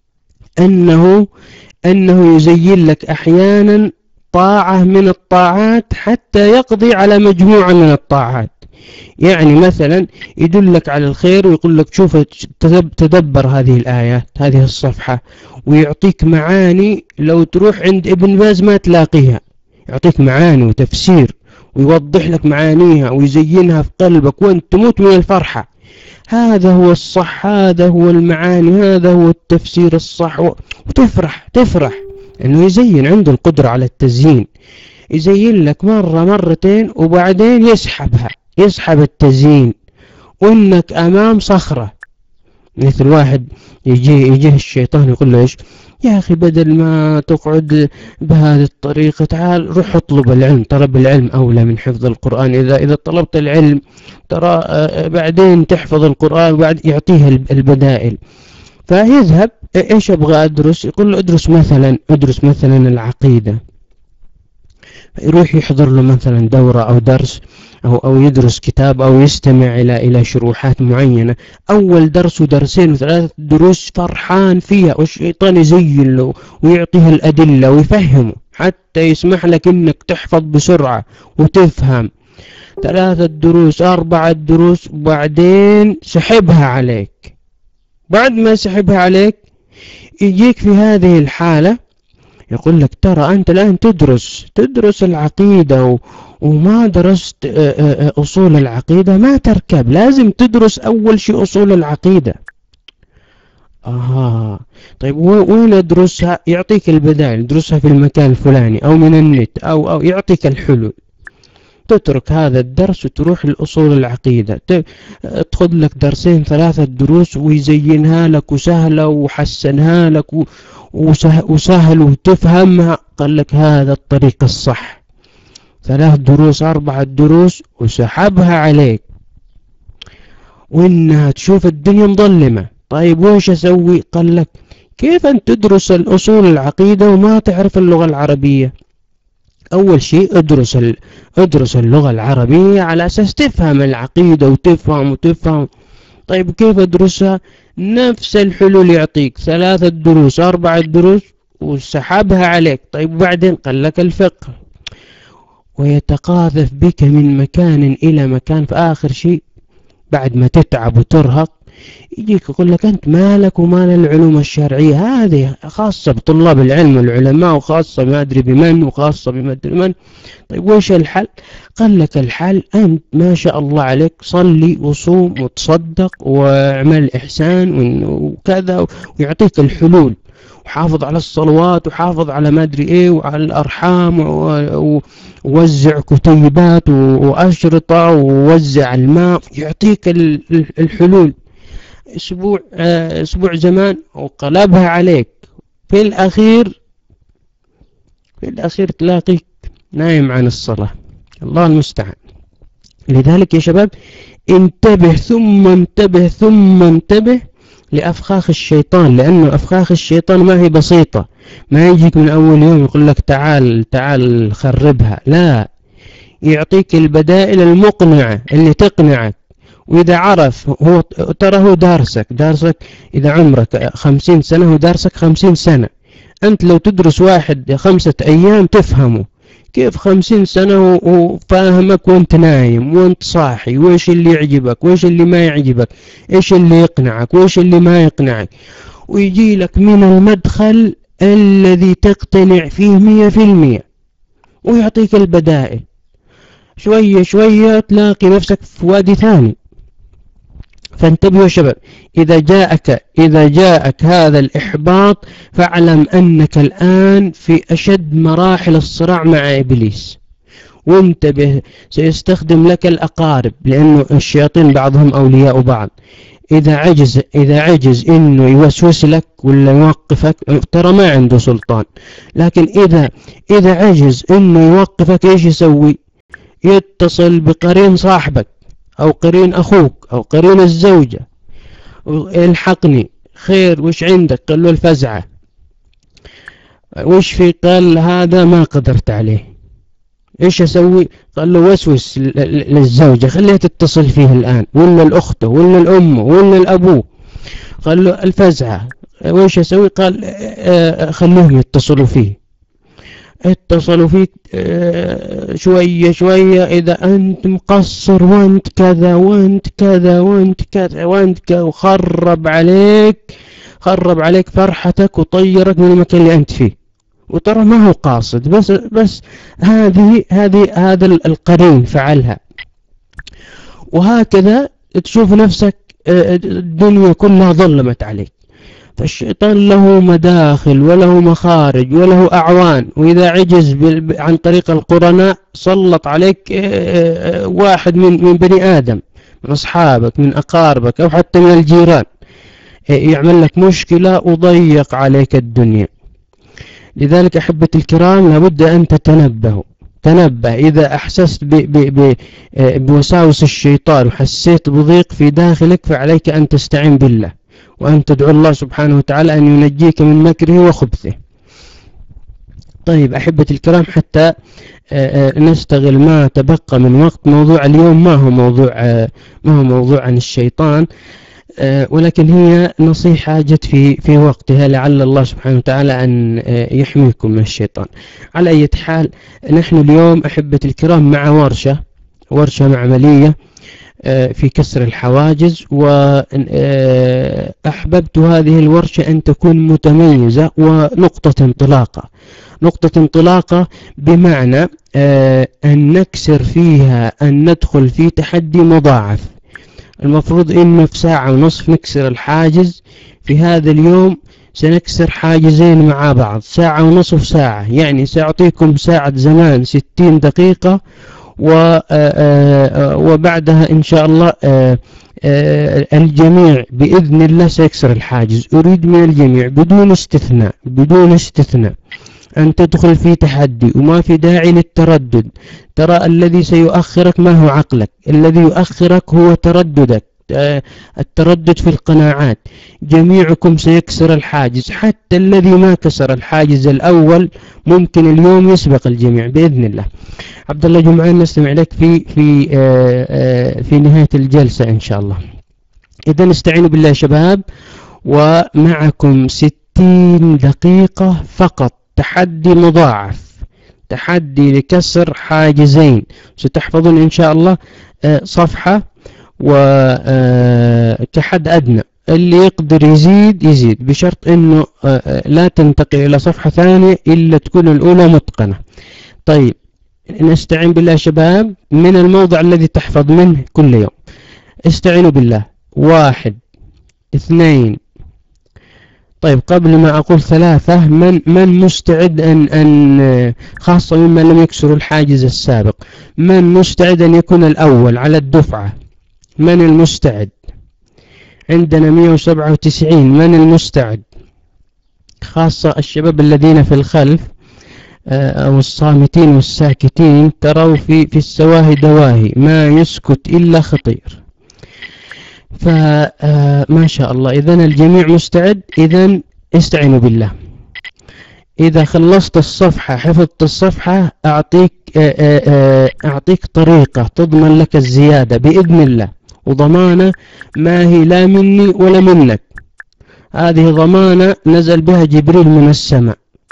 أنه أنه يزين لك أحيانا طاعة من الطاعات حتى يقضي على مجموعة من الطاعات. يعني مثلا يدلك على الخير ويقول لك شوف تدبر هذه الآيات هذه الصفحة، ويعطيك معاني لو تروح عند ابن باز ما تلاقيها، يعطيك معاني وتفسير ويوضح لك معانيها ويزينها في قلبك وانت تموت من الفرحة. هذا هو الصح، هذا هو المعاني، هذا هو التفسير الصح، وتفرح تفرح انه يزين، عنده القدرة على التزيين. يزين لك مرة مرتين وبعدين يسحبها، يسحب التزيين وانك امام صخرة. مثل واحد يجي يجيه الشيطان يقول له ايش يا أخي بدل ما تقعد بهذه الطريقة تعال روح اطلب العلم، طلب العلم أولى من حفظ القرآن. إذا إذا طلبت العلم ترى بعدين تحفظ القرآن، وبعد يعطيه البدائل. فيذهب إيش أبغى أدرس؟ يقول له أدرس مثلا أدرس مثلا العقيدة، يروح يحضر له مثلا دورة أو درس أو أو يدرس كتاب أو يستمع إلى إلى شروحات معينة. أول درس ودرسين وثلاثة دروس فرحان فيها، والشيطان يزين له ويعطيه الأدلة ويفهمه حتى يسمح لك إنك تحفظ بسرعة وتفهم. ثلاثة دروس أربعة دروس وبعدين سحبها عليك. بعد ما سحبها عليك يجيك في هذه الحالة يقول لك ترى أنت الآن تدرس تدرس العقيدة و... وما درست أصول العقيدة ما تركب، لازم تدرس أول شيء أصول العقيدة. آه طيب وين أدرسها؟ يعطيك البدائل، ادرسها في المكان الفلاني أو من النت أو أو يعطيك الحلول. تترك هذا الدرس وتروح لأصول العقيدة، تأخذ لك درسين ثلاثة دروس ويزينها لك وسهلة وحسنها لك وسهل وتفهمها. قال لك هذا الطريق الصح. ثلاث دروس أربعة دروس وسحبها عليك وإنها تشوف الدنيا مظلمة. طيب وش أسوي؟ قال لك كيف أن تدرس الأصول العقيدة وما تعرف اللغة العربية؟ أول شيء ادرس ادرس اللغة العربية على أساس تفهم العقيدة وتفهم وتفهم. طيب كيف أدرسها؟ نفس الحلول يعطيك، ثلاثة دروس أربعة دروس وسحبها عليك. طيب وبعدين قال لك الفقه، ويتقاذف بك من مكان إلى مكان. في آخر شيء بعد ما تتعب وترهق يجيك يقول لك أنت مالك ومال العلوم الشرعية، هذه خاصة بطلاب العلم والعلماء وخاصة ما أدري بمن وخاصة بما أدري من. طيب وش الحل؟ قال لك الحل أنت ما شاء الله عليك صلي وصوم وتصدق واعمل إحسان وكذا، ويعطيك الحلول، وحافظ على الصلوات وحافظ على ما أدري إيه وعلى الأرحام ووزع كتيبات وأشرطة ووزع الماء، يعطيك الحلول. أسبوع أسبوع زمان وقلبها عليك، في الأخير في الأخير تلاقيك نايم عن الصلاة. الله المستعان. لذلك يا شباب انتبه ثم انتبه ثم انتبه لأفخاخ الشيطان، لأنه أفخاخ الشيطان ما هي بسيطة. ما يجيك من أول يوم يقول لك تعال تعال خربها، لا، يعطيك البدائل المقنعة اللي تقنعك. وإذا عرف هو ترى هو دارسك دارسك إذا عمرك خمسين سنة هو دارسك خمسين سنة، أنت لو تدرس واحد خمسة أيام تفهمه، كيف خمسين سنة وفاهمك وانت نايم وانت صاحي، وإيش اللي يعجبك وإيش اللي ما يعجبك، إيش اللي يقنعك وإيش اللي ما يقنعك، ويجي لك من المدخل الذي تقتنع فيه مية في المية ويعطيك البدائل. شوية شوية تلاقي نفسك في وادي ثاني. فانتبهوا يا شباب، إذا جاءك إذا جاءك هذا الإحباط فاعلم أنك الآن في أشد مراحل الصراع مع إبليس، وانتبه سيستخدم لك الأقارب، لأنه الشياطين بعضهم أولياء بعض. إذا عجز إذا عجز إنه يوسوس لك ولا يوقفك، ترى ما عنده سلطان، لكن إذا إذا عجز إنه يوقفك إيش يسوي؟ يتصل بقرين صاحبك أو قرين أخوك أو قرين الزوجة، الحقني خير وش عندك؟ قال له الفزعة. وش في؟ قال هذا ما قدرت عليه. إيش أسوي؟ قال له وسوس للزوجة خليها تتصل فيه الآن، ولا الأخته ولا الأم ولا الأبو. قال له الفزعة. وإيش أسوي؟ قال خلوهم يتصلوا فيه. اتصلوا فيك شوية شوية، إذا أنت مقصر وأنت كذا وأنت كذا وأنت كذا وأنت كذا، وخرب عليك خرب عليك فرحتك وطيرك من المكان اللي أنت فيه، وترى ما هو قاصد، بس بس هذه هذه هذا القرين فعلها. وهكذا تشوف نفسك الدنيا كلها ظلمت عليك. فالشيطان له مداخل وله مخارج وله أعوان، وإذا عجز عن طريق القرناء سلط عليك واحد من من بني آدم، من أصحابك من أقاربك أو حتى من الجيران، يعمل لك مشكلة وضيق عليك الدنيا. لذلك أحبتي الكرام لابد أن تتنبهوا. تنبه إذا أحسست ب ب ب بوساوس الشيطان وحسيت بضيق في داخلك، فعليك أن تستعين بالله وأن تدعو الله سبحانه وتعالى أن ينجيك من مكره وخبثه. طيب أحبتي الكرام، حتى نستغل ما تبقى من وقت، موضوع اليوم ما هو موضوع ما هو موضوع عن الشيطان، ولكن هي نصيحة جت في في وقتها، لعل الله سبحانه وتعالى أن يحميكم من الشيطان. على أي حال، نحن اليوم أحبتي الكرام مع ورشة ورشة معملية في كسر الحواجز، وأحببت هذه الورشة أن تكون متميزة ونقطة انطلاقة. نقطة انطلاقة بمعنى أن نكسر فيها، أن ندخل في تحدي مضاعف. المفروض إنه في ساعة ونصف نكسر الحاجز. في هذا اليوم سنكسر حاجزين مع بعض، ساعة ونصف ساعة، يعني سأعطيكم ساعة زمان ستين دقيقة، وبعدها إن شاء الله الجميع بإذن الله سيكسر الحاجز. أريد من الجميع بدون استثناء بدون استثناء أن تدخل في تحدي، وما في داعي للتردد. ترى الذي سيؤخرك ما هو عقلك، الذي يؤخرك هو ترددك، التردد في القناعات. جميعكم سيكسر الحاجز، حتى الذي ما كسر الحاجز الأول ممكن اليوم يسبق الجميع بإذن الله. عبد الله جمعان نستمع لك في في في نهاية الجلسة إن شاء الله. إذا استعينوا بالله يا شباب، ومعكم ستين دقيقة فقط، تحدي مضاعف، تحدي لكسر حاجزين. ستحفظون إن شاء الله صفحة وكحد أدنى، اللي يقدر يزيد يزيد، بشرط أنه لا تنتقل إلى صفحة ثانية إلا تكون الأولى متقنة. طيب نستعين بالله شباب من الموضع الذي تحفظ منه كل يوم. استعينوا بالله. واحد اثنين. طيب قبل ما أقول ثلاثة، من من مستعد أن أن خاصة ممن لم يكسروا الحاجز السابق، من مستعد أن يكون الأول على الدفعة؟ من المستعد؟ عندنا مئة وسبعة وتسعين. من المستعد؟ خاصة الشباب الذين في الخلف أو الصامتين والساكتين، تروا في في السواهي دواهي، ما يسكت إلا خطير. فما شاء الله، إذن الجميع مستعد. إذن استعينوا بالله. إذا خلصت الصفحة، حفظت الصفحة، أعطيك أعطيك طريقة تضمن لك الزيادة بإذن الله، وضمانة ما هي لا مني ولا منك، هذه ضمانة نزل بها جبريل من السماء،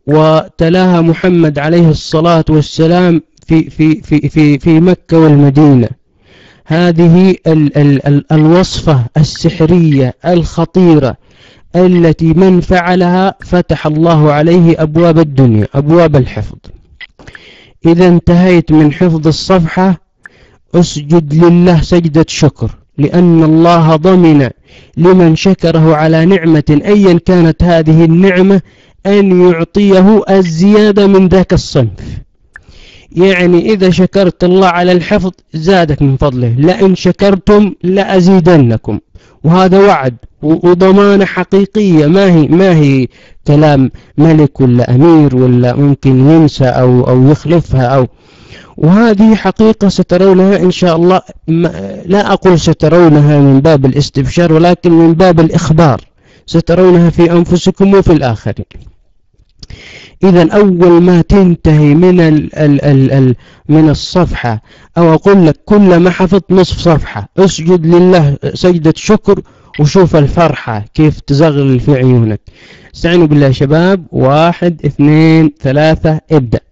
وتلاها محمد عليه الصلاة والسلام في, في, في, في, في مكة والمدينة. هذه ال ال ال الوصفة السحرية الخطيرة التي من فعلها فتح الله عليه أبواب الدنيا، أبواب الحفظ. إذا انتهيت من حفظ الصفحة اسجد لله سجدة شكر، لأن الله ضمن لمن شكره على نعمة أيا كانت هذه النعمة أن يعطيه الزيادة من ذاك الصنف. يعني إذا شكرت الله على الحفظ زادك من فضله، لئن شكرتم لأزيدنكم، وهذا وعد وضمانة حقيقية، ما هي ما هي كلام ملك ولا أمير ولا ممكن ينسى أو أو يخلفها أو. وهذه حقيقة سترونها إن شاء الله، لا أقول سترونها من باب الاستبشار ولكن من باب الإخبار، سترونها في أنفسكم وفي الآخرين. إذا أول ما تنتهي من ال ال ال ال من الصفحة، أو أقول لك كل ما حفظت نصف صفحة اسجد لله سجدة شكر وشوف الفرحة كيف تزغلل في عيونك. استعينوا بالله يا شباب. واحد اثنين ثلاثة ابدأ.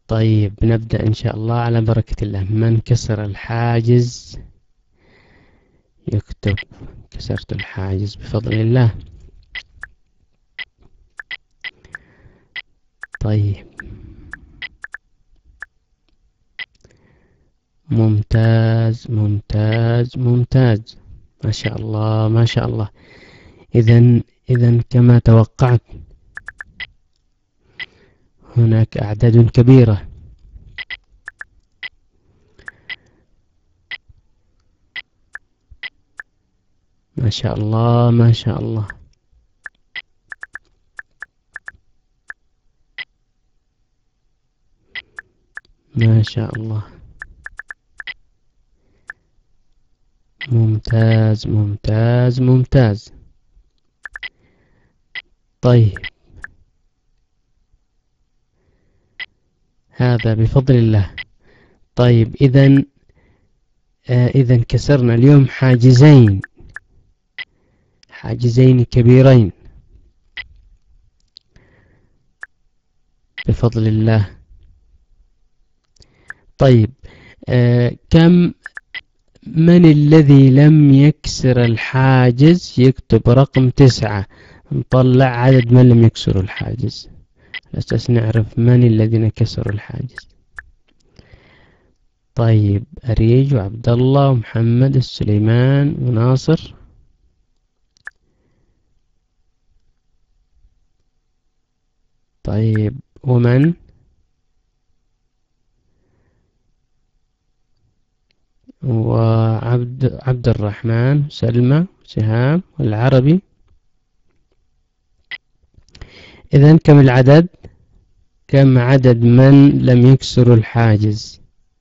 طيب نبدأ إن شاء الله على بركة الله. من كسر الحاجز يكتب كسرت الحاجز بفضل الله. طيب ممتاز ممتاز ممتاز، ما شاء الله ما شاء الله. إذن إذن كما توقعت هناك أعداد كبيرة. ما شاء الله ما شاء الله. ما شاء الله ممتاز ممتاز ممتاز. طيب هذا بفضل الله. طيب إذن آه إذن كسرنا اليوم حاجزين حاجزين كبيرين بفضل الله. طيب آه كم من الذي لم يكسر الحاجز يكتب رقم تسعة. نطلع عدد من لم يكسروا الحاجز على أساس نعرف من الذين كسروا الحاجز. طيب أريج وعبد الله ومحمد السليمان وناصر. طيب ومن وعبد عبد الرحمن سلمى سهام والعربي. إذن كم العدد؟ كم عدد من لم يكسروا الحاجز؟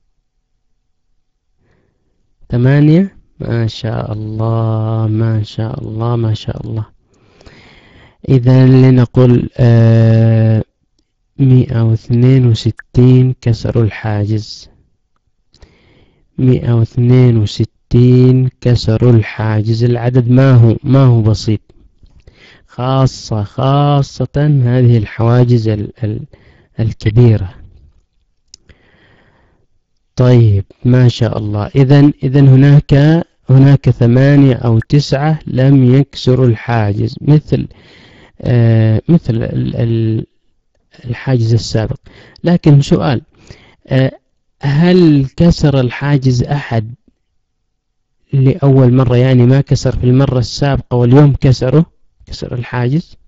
ثمانية. ما شاء الله ما شاء الله ما شاء الله. إذن لنقول آه مئة واثنين وستين كسروا الحاجز. مئة واثنين وستين كسروا الحاجز. العدد ما هو ما هو بسيط، خاصة خاصة هذه الحواجز ال ال الكبيرة. طيب ما شاء الله. إذن إذن هناك هناك ثمانية أو تسعة لم يكسروا الحاجز مثل آه مثل ال ال الحاجز السابق. لكن سؤال، آه هل كسر الحاجز أحد لأول مرة، يعني ما كسر في المرة السابقة واليوم كسره كسر الحاجز؟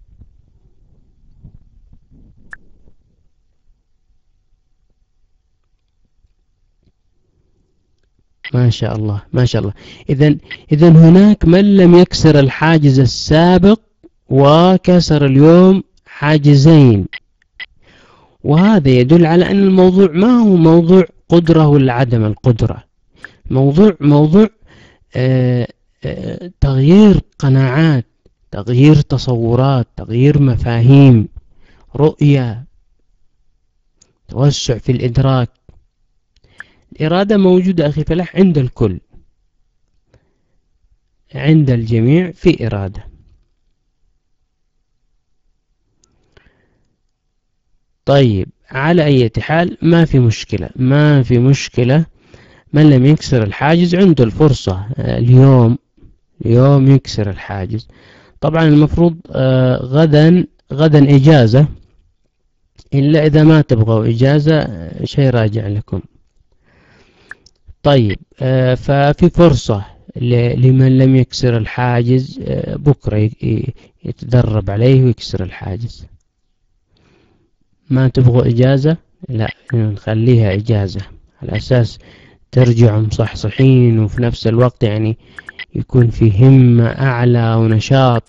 ما شاء الله ما شاء الله. إذن إذن هناك من لم يكسر الحاجز السابق وكسر اليوم حاجزين، وهذا يدل على أن الموضوع ما هو موضوع قدرة ولا عدم القدرة، موضوع موضوع آه آه تغيير قناعات، تغيير تصورات، تغيير مفاهيم، رؤية، توسع في الإدراك. الإرادة موجودة أخي فلاح عند الكل، عند الجميع في إرادة. طيب على أي حال ما في مشكلة ما في مشكلة. من لم يكسر الحاجز عنده الفرصة اليوم اليوم يكسر الحاجز. طبعا المفروض آه غدا غدا إجازة، إلا إذا ما تبغوا إجازة شيء راجع لكم. طيب آه ففي فرصة لمن لم يكسر الحاجز آه بكرة يتدرب عليه ويكسر الحاجز. ما تبغوا إجازة؟ لا، نخليها إجازة على أساس ترجعوا مصحصحين، وفي نفس الوقت يعني يكون في همة أعلى ونشاط،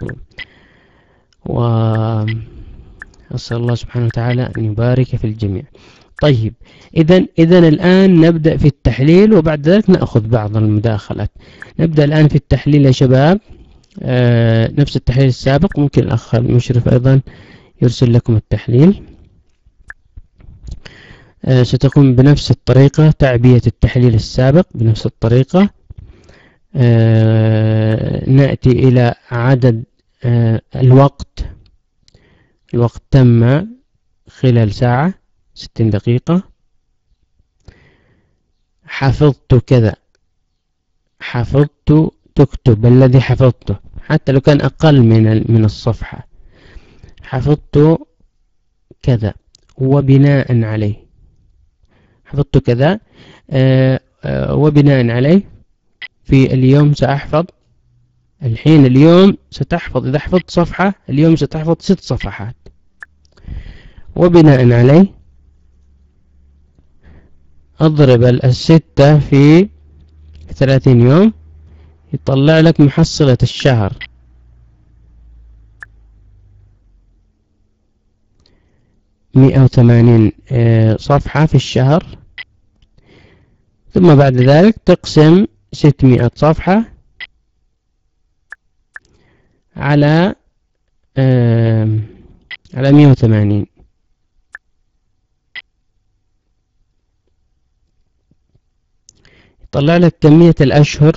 وأسأل الله سبحانه وتعالى أن يبارك في الجميع. طيب إذن إذن الآن نبدأ في التحليل، وبعد ذلك نأخذ بعض المداخلات. نبدأ الآن في التحليل يا شباب. آه نفس التحليل السابق، ممكن الأخ المشرف أيضا يرسل لكم التحليل. آه ستكون بنفس الطريقة، تعبية التحليل السابق بنفس الطريقة. آه نأتي إلى عدد آه الوقت الوقت تم خلال ساعة، ستين دقيقة. حفظت كذا، حفظت تكتب الذي حفظته حتى لو كان أقل من من الصفحة. حفظت كذا وبناء عليه، حفظت كذا آه آه وبناء عليه في اليوم سأحفظ. الحين اليوم ستحفظ، إذا حفظت صفحة اليوم ستحفظ ست صفحات. وبناء عليه أضرب الستة في ثلاثين يوم، يطلع لك محصلة الشهر. مئة وثمانين صفحة في الشهر. ثم بعد ذلك تقسم ستمائة صفحة على على مئة وثمانين. يطلع لك كمية الأشهر.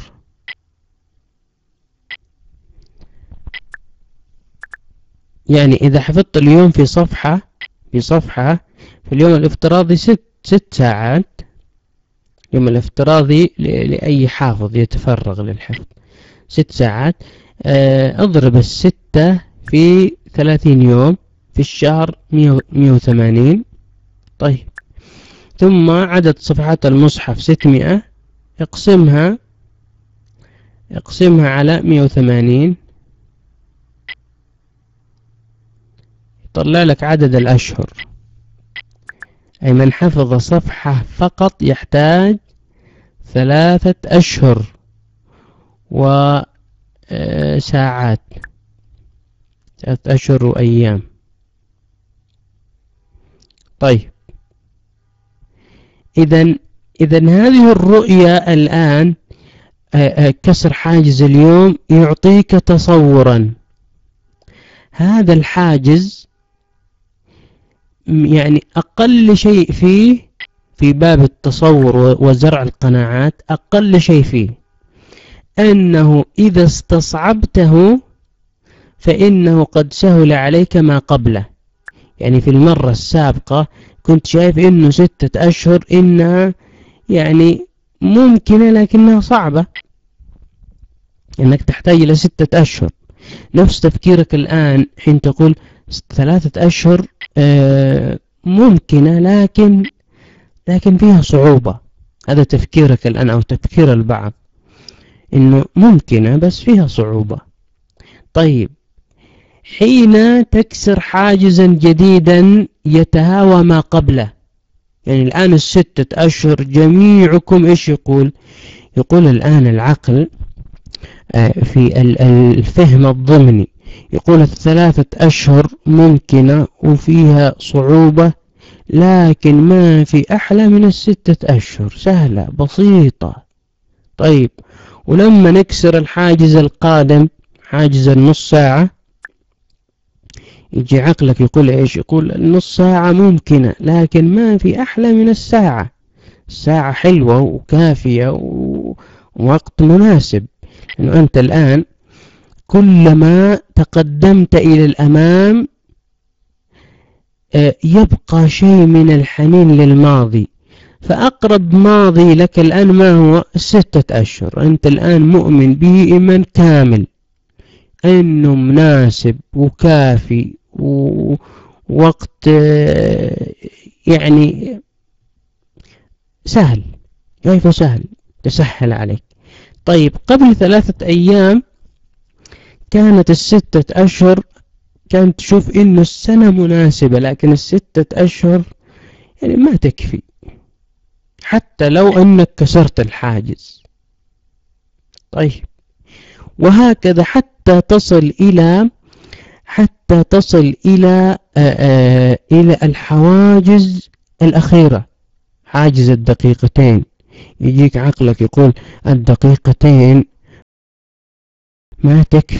يعني إذا حفظت اليوم في صفحة في صفحة في اليوم الافتراضي ست ست ساعات، اليوم الافتراضي لأي حافظ يتفرغ للحفظ ست ساعات. اضرب الستة في ثلاثين يوم في الشهر مئة وثمانين. طيب، ثم عدد صفحات المصحف ستمائة، اقسمها اقسمها على مئة وثمانين، يطلع لك عدد الأشهر. أي من حفظ صفحة فقط يحتاج ثلاثة أشهر وساعات، ثلاثة أشهر وأيام. طيب، إذن إذن هذه الرؤية الآن، كسر حاجز اليوم يعطيك تصورا. هذا الحاجز يعني أقل شيء فيه في باب التصور وزرع القناعات، أقل شيء فيه أنه إذا استصعبته فإنه قد سهل عليك ما قبله. يعني في المرة السابقة كنت شايف إنه ستة أشهر إنها يعني ممكنة لكنها صعبة، إنك تحتاج إلى ستة أشهر. نفس تفكيرك الآن حين تقول ثلاثة أشهر ممكنة لكن لكن فيها صعوبة. هذا تفكيرك الآن أو تفكير البعض، إنه ممكنة بس فيها صعوبة. طيب، حين تكسر حاجزا جديدا يتهاوى ما قبله، يعني الآن الستة أشهر جميعكم إيش يقول؟ يقول الآن العقل في الفهم الضمني يقول الثلاثة أشهر ممكنة وفيها صعوبة، لكن ما في أحلى من الستة أشهر، سهلة بسيطة. طيب، ولما نكسر الحاجز القادم حاجز النص ساعة، يجي عقلك يقول إيش؟ يقول النص ساعة ممكنة لكن ما في أحلى من الساعة. الساعة حلوة وكافية ووقت مناسب، لأنه أنت الآن كلما تقدمت إلى الأمام يبقى شيء من الحنين للماضي. فأقرب ماضي لك الآن ما هو؟ الستة أشهر. أنت الآن مؤمن به إيمان كامل أنه مناسب وكافي ووقت يعني سهل، كيف سهل؟ تسهل عليك. طيب، قبل ثلاثة أيام كانت الستة أشهر كانت تشوف إنه السنة مناسبة، لكن الستة أشهر يعني ما تكفي حتى لو أنك كسرت الحاجز. طيب، وهكذا حتى تصل إلى حتى تصل إلى آآ آآ إلى الحواجز الأخيرة، حاجز الدقيقتين. يجيك عقلك يقول الدقيقتين ما تكفي.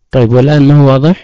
طيب والآن ما هو واضح؟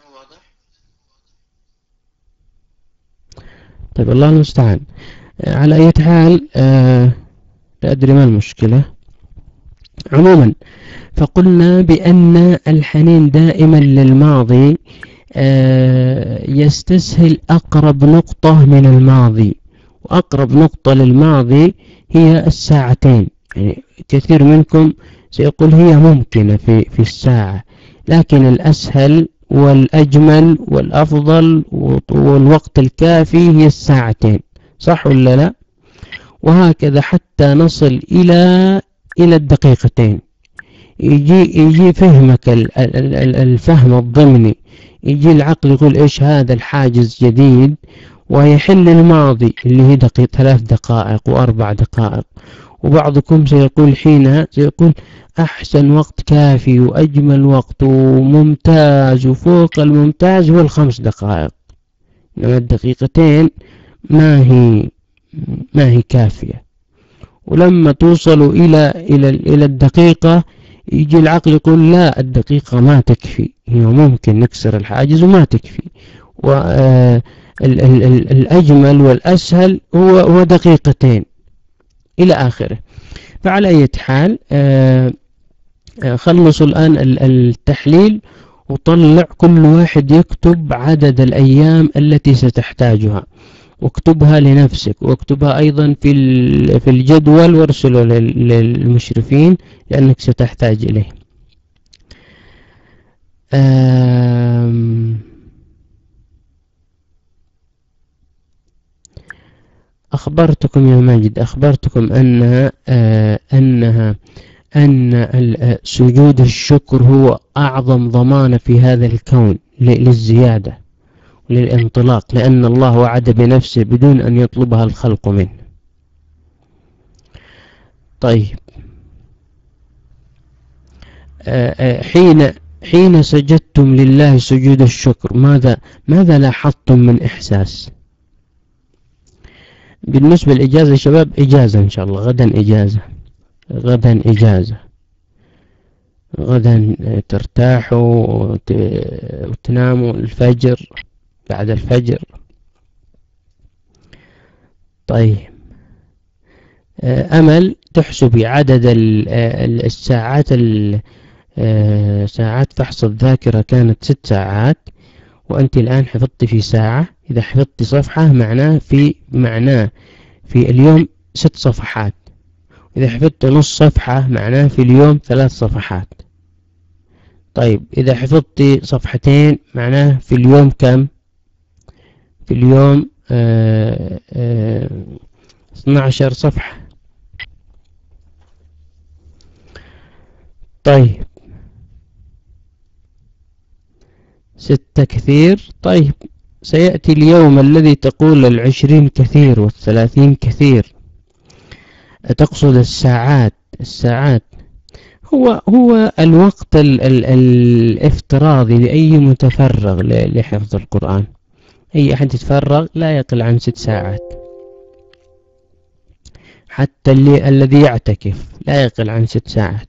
طيب الله المستعان. على أي حال آه لا أدري ما المشكلة. عموما فقلنا بأن الحنين دائما للماضي آه يستسهل أقرب نقطة من الماضي، وأقرب نقطة للماضي هي الساعتين. يعني كثير منكم سيقول هي ممكنة في, في الساعة، لكن الأسهل والأجمل والأفضل والوقت الكافي هي الساعتين، صح ولا لا؟ وهكذا حتى نصل إلى إلى الدقيقتين. يجي يجي فهمك الفهم الضمني، يجي العقل يقول إيش هذا الحاجز جديد، ويحل الماضي اللي هي دقيقة ثلاث دقائق وأربع دقائق. وبعضكم سيقول حينها سيقول أحسن وقت كافي وأجمل وقت وممتاز وفوق الممتاز هو الخمس دقائق، إنما الدقيقتين ما هي ما هي كافية. ولما توصلوا إلى إلى إلى الدقيقة يجي العقل يقول لا، الدقيقة ما تكفي، هي ممكن نكسر الحاجز وما تكفي، والأجمل والأسهل هو هو دقيقتين إلى آخره. فعلى أي حال خلصوا الآن التحليل، وطلع كل واحد يكتب عدد الأيام التي ستحتاجها، واكتبها لنفسك، واكتبها أيضا في في الجدول وارسله للمشرفين لأنك ستحتاج إليه. أخبرتكم يا ماجد، أخبرتكم أنها أنها أن سجود الشكر هو أعظم ضمانة في هذا الكون للزيادة للانطلاق، لأن الله وعد بنفسه بدون أن يطلبها الخلق منه. طيب حين حين سجدتم لله سجود الشكر ماذا ماذا لاحظتم من إحساس؟ بالنسبة للإجازة يا شباب، إجازة إن شاء الله، غدا إجازة، غدا إجازة، غدا ترتاحوا وتناموا الفجر بعد الفجر. طيب أمل تحسبي عدد الساعات ساعات فحص الذاكرة كانت ست ساعات، وأنت الآن حفظت في ساعة. إذا حفظت صفحة معناه في معناه في اليوم ست صفحات، إذا حفظت نص صفحة معناه في اليوم ثلاث صفحات. طيب إذا حفظت صفحتين معناه في اليوم كم؟ في اليوم آآ آآ اثنتي عشرة صفحة. طيب ستة كثير. طيب سيأتي اليوم الذي تقول العشرين كثير والثلاثين كثير، تقصد الساعات. الساعات هو هو الوقت ال ال الافتراضي لأي متفرغ لحفظ القرآن. أي أحد يتفرغ لا يقل عن ست ساعات، حتى اللي الذي يعتكف لا يقل عن ست ساعات.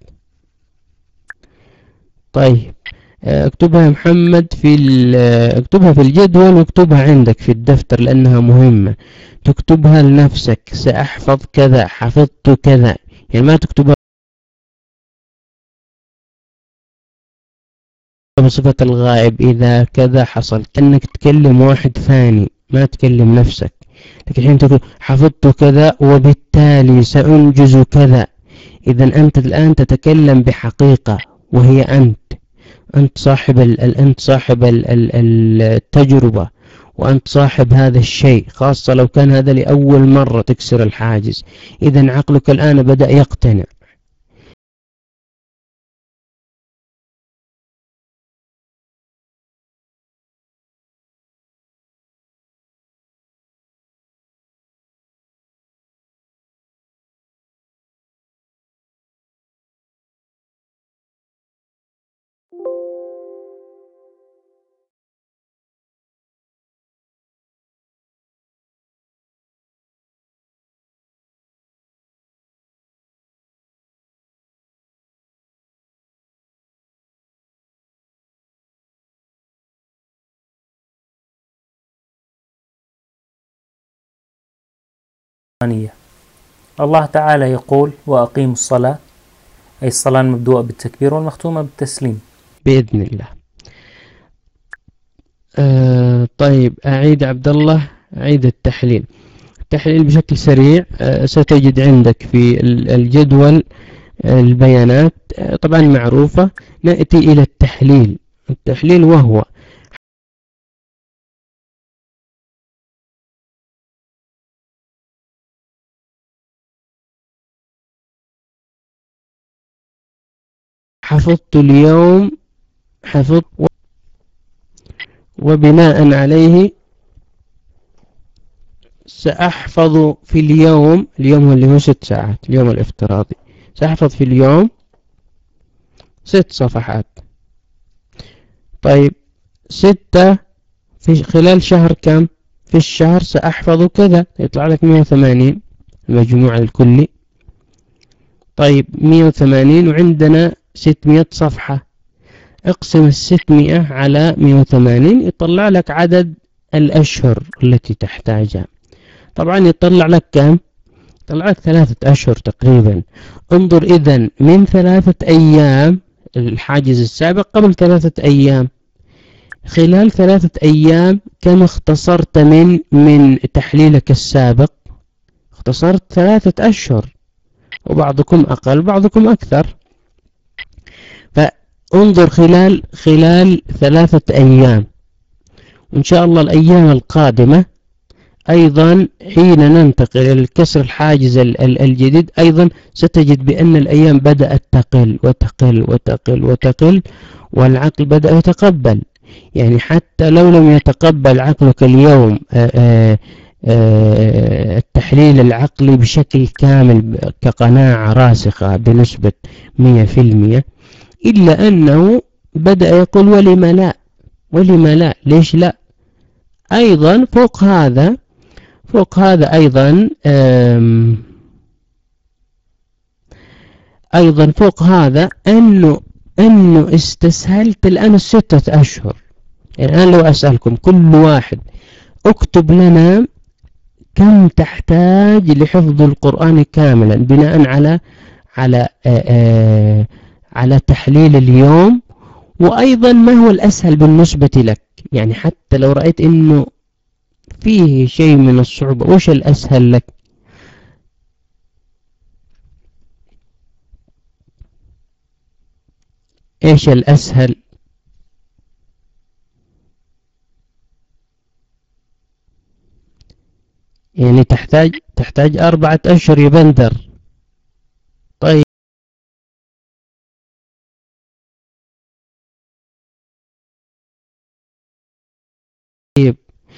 طيب اكتبها يا محمد في اكتبها في الجدول، واكتبها عندك في الدفتر لأنها مهمة. تكتبها لنفسك، سأحفظ كذا، حفظت كذا، يعني ما تكتبها بصفة الغائب إذا كذا حصل، كأنك تكلم واحد ثاني ما تكلم نفسك. لكن حين تقول حفظت كذا وبالتالي سأنجز كذا، إذا أنت الآن تتكلم بحقيقة وهي أنت أنت صاحب ال أنت صاحب ال التجربة، وأنت صاحب هذا الشيء، خاصة لو كان هذا لأول مرة تكسر الحاجز. إذا عقلك الآن بدأ يقتنع. الله تعالى يقول وأقيموا الصلاة، أي الصلاة المبدوءة بالتكبير والمختومة بالتسليم بإذن الله. آه طيب أعيد عبد الله، أعيد التحليل. التحليل بشكل سريع. آه ستجد عندك في الجدول البيانات آه طبعا معروفة. نأتي إلى التحليل. التحليل وهو حفظت اليوم، حفظت وبناء عليه سأحفظ في اليوم، اليوم اللي هو ست ساعات، اليوم الافتراضي، سأحفظ في اليوم ست صفحات. طيب ستة في خلال شهر كم؟ في الشهر سأحفظ كذا، يطلع لك مئة وثمانين المجموع الكلي. طيب مئة وثمانين وعندنا ستمئة صفحة، اقسم الستمئة على مئة وثمانين يطلع لك عدد الأشهر التي تحتاجها. طبعا يطلع لك كم؟ يطلع لك ثلاثة أشهر تقريبا. انظر إذن من ثلاثة أيام، الحاجز السابق قبل ثلاثة أيام، خلال ثلاثة أيام كم اختصرت من من تحليلك السابق؟ اختصرت ثلاثة أشهر، وبعضكم أقل بعضكم أكثر. فانظر خلال خلال ثلاثة أيام، وإن شاء الله الأيام القادمة أيضا حين ننتقل إلى الكسر الحاجز الجديد أيضا ستجد بأن الأيام بدأت تقل وتقل وتقل وتقل، والعقل بدأ يتقبل. يعني حتى لو لم يتقبل عقلك اليوم آآ آآ التحليل العقلي بشكل كامل كقناعة راسخة بنسبة مئة في المئة، إلا أنه بدأ يقول ولما لا، ولما لا، ليش لا. أيضا فوق هذا فوق هذا أيضا أيضا فوق هذا أنه أنه استسهلت الآن الستة أشهر. يعني الآن لو أسألكم كل واحد اكتب لنا كم تحتاج لحفظ القرآن كاملا بناء على على آآ آآ على تحليل اليوم، وأيضا ما هو الأسهل بالنسبة لك. يعني حتى لو رأيت أنه فيه شيء من الصعوبة، وش الأسهل لك؟ إيش الأسهل؟ يعني تحتاج تحتاج أربعة أشهر يا بندر. طيب طيب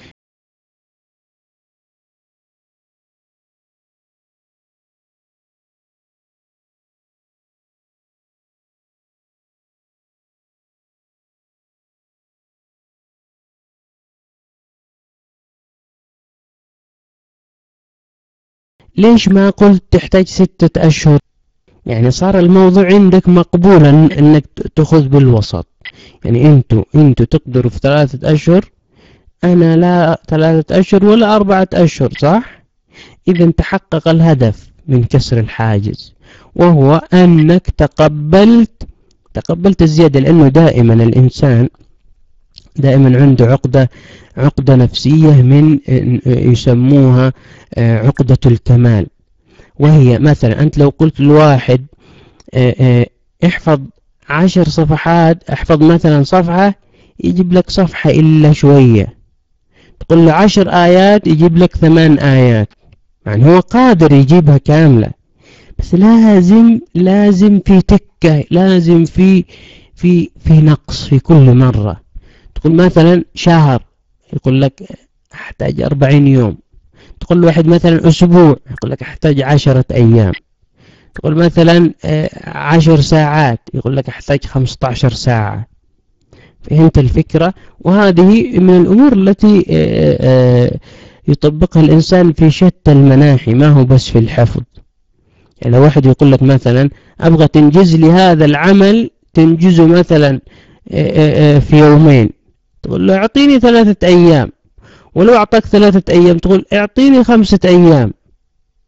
ليش ما قلت تحتاج ستة أشهر؟ يعني صار الموضوع عندك مقبولا انك تأخذ بالوسط. يعني انتوا انتوا تقدروا في ثلاثة أشهر، أنا لا ثلاثة أشهر ولا أربعة أشهر، صح؟ إذا تحقق الهدف من كسر الحاجز، وهو أنك تقبلت تقبلت الزيادة. لأنه دائما الإنسان دائما عنده عقدة عقدة نفسية من يسموها عقدة الكمال، وهي مثلا أنت لو قلت لواحد احفظ عشر صفحات، احفظ مثلا صفحة، يجيب لك صفحة إلا شوية. تقول له عشر آيات، يجيب لك ثمان آيات. يعني هو قادر يجيبها كاملة، بس لازم لازم في تكة، لازم في في في نقص في كل مرة. تقول مثلا شهر، يقول لك أحتاج أربعين يوم. تقول له واحد مثلا أسبوع، يقول لك أحتاج عشرة أيام. تقول مثلا عشر ساعات، يقول لك أحتاج خمسة عشر ساعة. فهمت الفكرة؟ وهذه من الأمور التي يطبقها الإنسان في شتى المناحي، ما هو بس في الحفظ. يعني لو واحد يقول لك مثلا أبغى تنجز لي هذا العمل، تنجزه مثلا في يومين، تقول له أعطيني ثلاثة أيام. ولو أعطاك ثلاثة أيام تقول أعطيني خمسة أيام.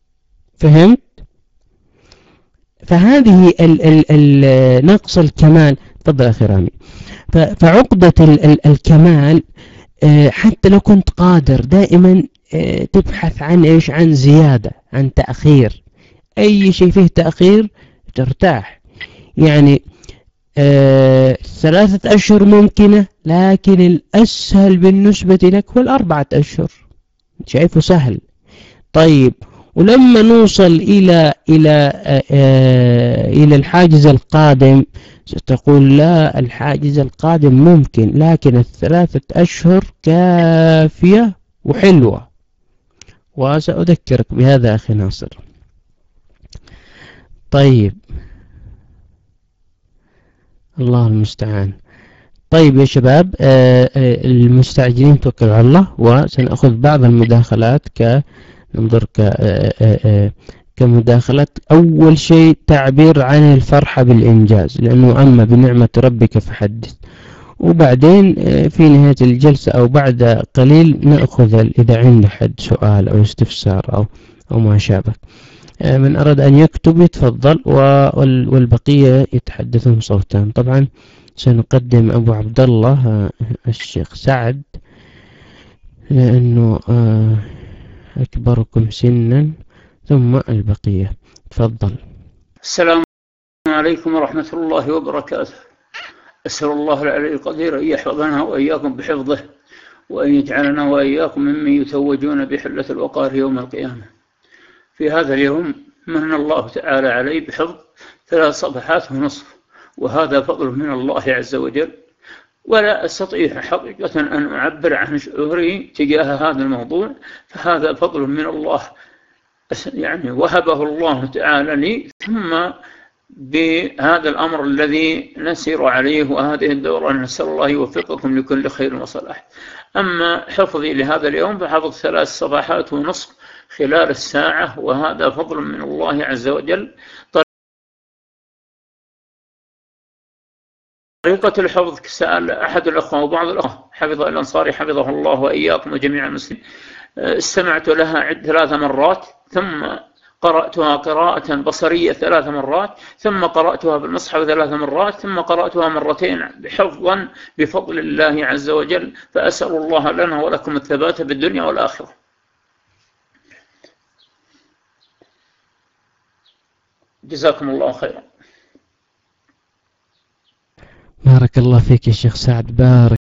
فهمت؟ فهذه ال ال ال نقص الكمال. تفضل أخي رامي. فعقدة ال ال الكمال حتى لو كنت قادر دائما تبحث عن إيش؟ عن زيادة، عن تأخير. أي شيء فيه تأخير ترتاح. يعني آه ثلاثة أشهر ممكنة، لكن الأسهل بالنسبة لك هو الأربعة أشهر. شايفه سهل. طيب ولما نوصل إلى إلى آه آه إلى الحاجز القادم ستقول لا، الحاجز القادم ممكن، لكن الثلاثة أشهر كافية وحلوة. وسأذكرك بهذا أخي ناصر. طيب الله المستعان. طيب يا شباب، آه آه المستعجلين توكلوا على الله، وسنأخذ بعض المداخلات ك ننظر ك آه آه كمداخلات. أول شيء تعبير عن الفرحة بالإنجاز، لأنه أما بنعمة ربك فحدث. وبعدين في نهاية الجلسة أو بعد قليل نأخذ إذا عنده حد سؤال أو استفسار أو أو ما شابه. من أراد أن يكتب يتفضل، والبقية يتحدثون صوتان. طبعا سنقدم أبو عبد الله الشيخ سعد لأنه أكبركم سنا، ثم البقية. تفضل. السلام عليكم ورحمة الله وبركاته. أسأل الله العلي القدير أن يحفظنا وإياكم بحفظه، وأن يجعلنا وإياكم ممن يتوجون بحلة الوقار يوم القيامة. في هذا اليوم من الله تعالى علي بحفظ ثلاث صفحات ونصف، وهذا فضل من الله عز وجل، ولا أستطيع حقيقة أن أعبر عن شعوري تجاه هذا الموضوع، فهذا فضل من الله يعني وهبه الله تعالى لي، ثم بهذا الأمر الذي نسير عليه وهذه الدورة نسأل الله يوفقكم لكل خير وصلاح. أما حفظي لهذا اليوم فحفظ ثلاث صفحات ونصف خلال الساعة، وهذا فضل من الله عز وجل. طريقة الحفظ سأل أحد الأخوة وبعض الأخوة حفظ الأنصاري حفظه الله وإياكم وجميع المسلمين، استمعت لها عد ثلاث مرات، ثم قرأتها قراءة بصرية ثلاث مرات، ثم قرأتها بالمصحف ثلاث مرات، ثم قرأتها مرتين حفظا بفضل الله عز وجل. فأسأل الله لنا ولكم الثبات بالدنيا والآخرة. جزاكم الله خيرا. بارك الله فيك يا شيخ سعد. بارك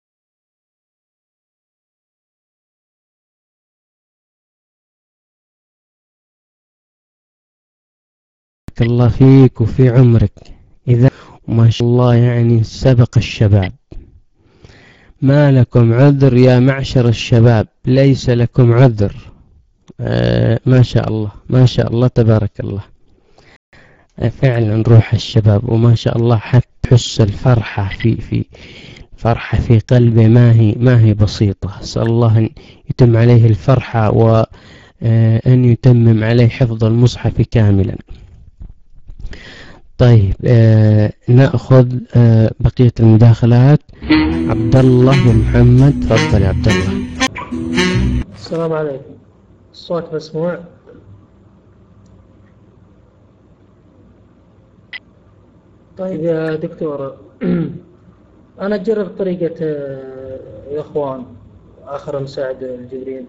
الله فيك وفي عمرك. إذا ما شاء الله يعني سبق الشباب. ما لكم عذر يا معشر الشباب، ليس لكم عذر. آه ما شاء الله ما شاء الله تبارك الله. آه فعلا روح الشباب، وما شاء الله حتى تحس الفرحة في في فرحة في قلبه، ما هي ما هي بسيطة. أسأل الله أن يتم عليه الفرحة، وأن يتمم عليه حفظ المصحف كاملا. طيب آه نأخذ آه بقية المداخلات. عبد الله بن محمد، تفضل يا عبد الله. السلام عليكم. الصوت مسموع؟ طيب يا دكتور، أنا أجرب طريقة يا إخوان آخر مساعد الجبرين،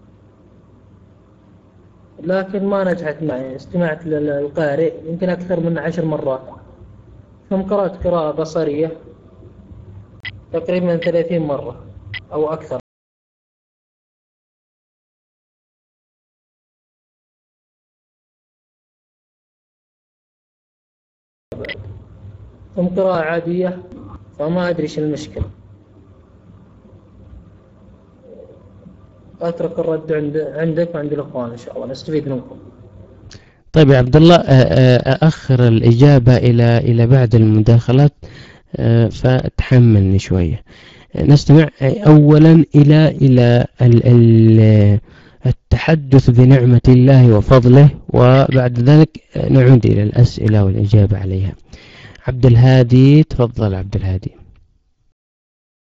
لكن ما نجحت معي. استمعت للقارئ يمكن أكثر من عشر مرات، ثم قرأت قراءة بصرية تقريبا ثلاثين مرة أو أكثر، ثم قراءة عادية، فما أدري إيش المشكلة. أترك الرد عند عندك وعند الأخوان إن شاء الله نستفيد منكم. طيب يا عبد الله، أأخر الإجابة إلى إلى بعد المداخلات، فتحملني شوية. نستمع أولا إلى إلى التحدث بنعمة الله وفضله، وبعد ذلك نعود إلى الأسئلة والإجابة عليها. عبد الهادي، تفضل عبد الهادي.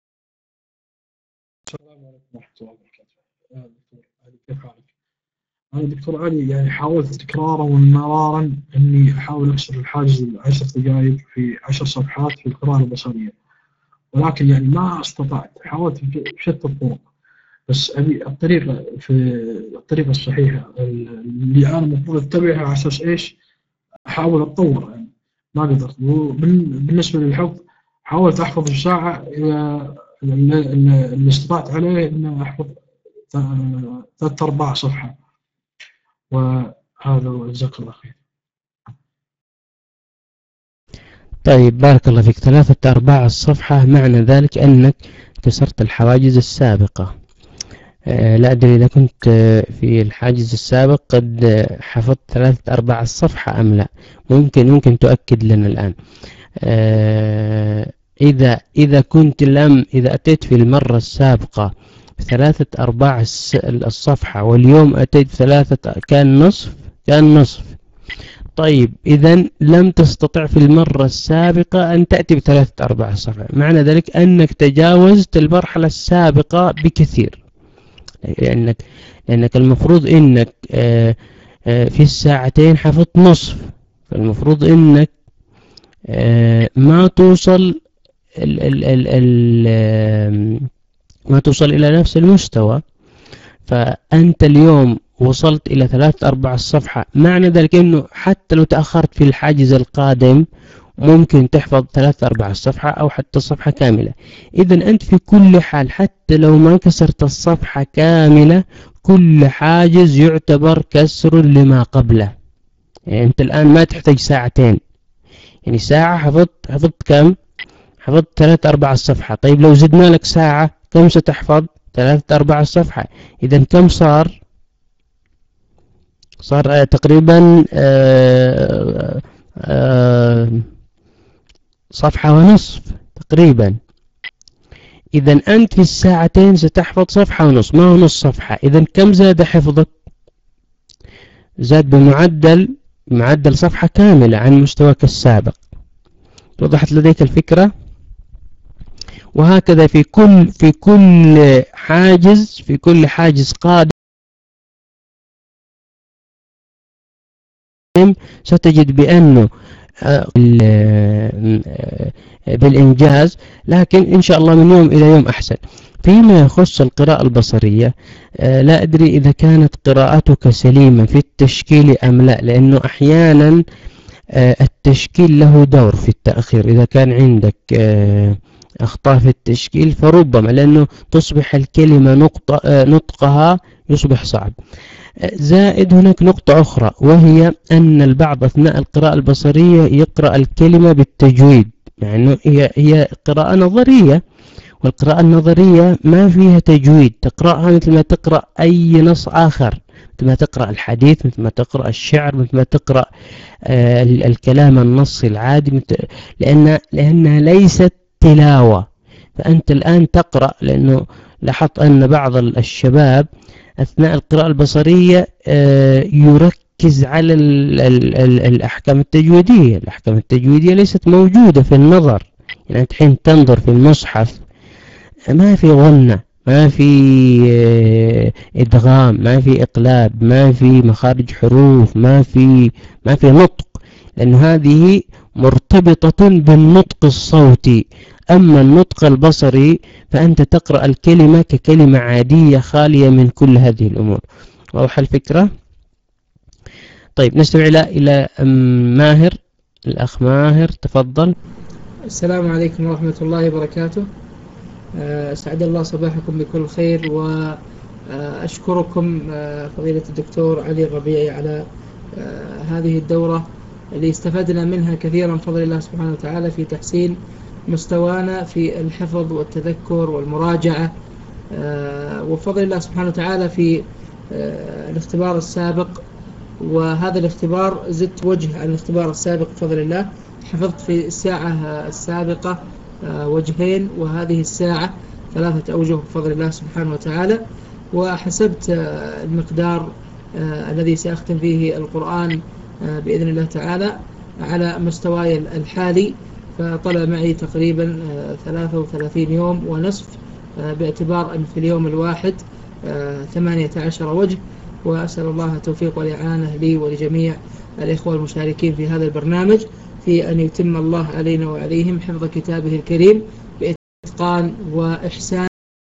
السلام عليكم ورحمة الله وبركاته. دكتور علي، كيف حالك؟ أنا دكتور علي يعني حاولت تكرارا ومرارا إني أحاول أكسر الحاجز العشر دقائق في عشر صفحات في القراءة البصرية، ولكن يعني ما استطعت. حاولت بشتى الطرق، بس أبي الطريقة في الطريقة الصحيحة اللي أنا المفروض أتبعها على أساس إيش أحاول أتطور. يعني ما قدرت. بالنسبة للحفظ حاولت أحفظ بساعة إلى اللي استطعت عليه إن أحفظ ثلاثة أرباع صفحة، وهذا جزاك الله خير. طيب بارك الله فيك. ثلاثة أرباع الصفحة معنى ذلك أنك كسرت الحواجز السابقة. أه لا أدري إذا كنت في الحاجز السابق قد حفظت ثلاثة أرباع الصفحة أم لا. ممكن ممكن تؤكد لنا الآن. أه إذا إذا كنت لم إذا أتيت في المرة السابقة بثلاثة أرباع الصفحة واليوم أتيت بثلاثة كان نصف كان نصف. طيب إذا لم تستطع في المرة السابقة أن تأتي بثلاثة أرباع الصفحة، معنى ذلك أنك تجاوزت المرحلة السابقة بكثير. لأنك لأنك المفروض أنك في الساعتين حفظت نصف، فالمفروض أنك ما توصل ال ال ال ال ما توصل إلى نفس المستوى. فأنت اليوم وصلت إلى ثلاثة أرباع الصفحة، معنى ذلك أنه حتى لو تأخرت في الحاجز القادم ممكن تحفظ ثلاثة أرباع الصفحة أو حتى الصفحة كاملة. إذن أنت في كل حال حتى لو ما كسرت الصفحة كاملة كل حاجز يعتبر كسر لما قبله. يعني أنت الآن ما تحتاج ساعتين، يعني ساعة حفظت حفظت كم؟ حفظت ثلاثة أرباع الصفحة. طيب لو زدنا لك ساعة كم ستحفظ؟ ثلاثة أرباع الصفحة. إذن كم صار؟ صار تقريبا آآ آآ صفحة ونصف تقريبا. إذا أنت في الساعتين ستحفظ صفحة ونصف، ما هو نص صفحة. إذا كم زاد حفظك؟ زاد بمعدل معدل صفحة كاملة عن مستواك السابق. وضحت لديك الفكرة؟ وهكذا في كل في كل حاجز في كل حاجز قادم ستجد بأنه بالإنجاز، لكن إن شاء الله من يوم إلى يوم أحسن. فيما يخص القراءة البصرية لا أدري إذا كانت قراءتك سليمة في التشكيل أم لا، لأنه أحيانا التشكيل له دور في التأخير. إذا كان عندك أخطاء في التشكيل فربما لأنه تصبح الكلمة نقطة نطقها يصبح صعب. زائد هناك نقطة أخرى، وهي أن البعض أثناء القراءة البصرية يقرأ الكلمة بالتجويد، يعني هي هي قراءة نظرية، والقراءة النظرية ما فيها تجويد، تقرأها مثل ما تقرأ أي نص آخر، مثل ما تقرأ الحديث، مثل ما تقرأ الشعر، مثل ما تقرأ آه الكلام النصي العادي، لأن لأنها ليست تلاوة. فأنت الآن تقرأ، لأنه لاحظت أن بعض الشباب أثناء القراءة البصرية يركز على ال ال ال الأحكام التجويدية. الأحكام التجويدية ليست موجودة في النظر. يعني أنت حين تنظر في المصحف ما في غنة، ما في إدغام، ما في إقلاب، ما في مخارج حروف، ما في ما في نطق، لأن هذه مرتبطة بالنطق الصوتي. أما النطق البصري فأنت تقرأ الكلمة ككلمة عادية خالية من كل هذه الأمور. واضح الفكرة؟ طيب نستمع إلى ماهر. الأخ ماهر تفضل. السلام عليكم ورحمة الله وبركاته. أسعد الله صباحكم بكل خير، وأشكركم فضيلة الدكتور علي الربيعي على هذه الدورة اللي استفدنا منها كثيرا بفضل الله سبحانه وتعالى في تحسين مستوانا في الحفظ والتذكر والمراجعة، وفضل الله سبحانه وتعالى في الاختبار السابق. وهذا الاختبار زدت وجه عن الاختبار السابق بفضل الله. حفظت في الساعة السابقة وجهين، وهذه الساعة ثلاثة أوجه بفضل الله سبحانه وتعالى. وحسبت المقدار الذي سأختم فيه القرآن بإذن الله تعالى على مستواي الحالي، فطلع معي تقريبا ثلاثة وثلاثين يوم ونصف، باعتبار أن في اليوم الواحد ثمانية عشر وجه. وأسأل الله التوفيق والإعانة لي ولجميع الإخوة المشاركين في هذا البرنامج في أن يتم الله علينا وعليهم حفظ كتابه الكريم بإتقان وإحسان،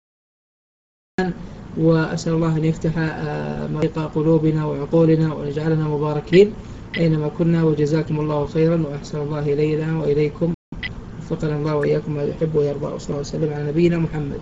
وأسأل الله أن يفتح مريق قلوبنا وعقولنا ويجعلنا مباركين أينما كنا، وجزاكم الله خيرا وأحسن الله إلينا وإليكم، وفقنا الله وإياكم ما يحب ويرضى، وصلى الله وسلم على نبينا محمد.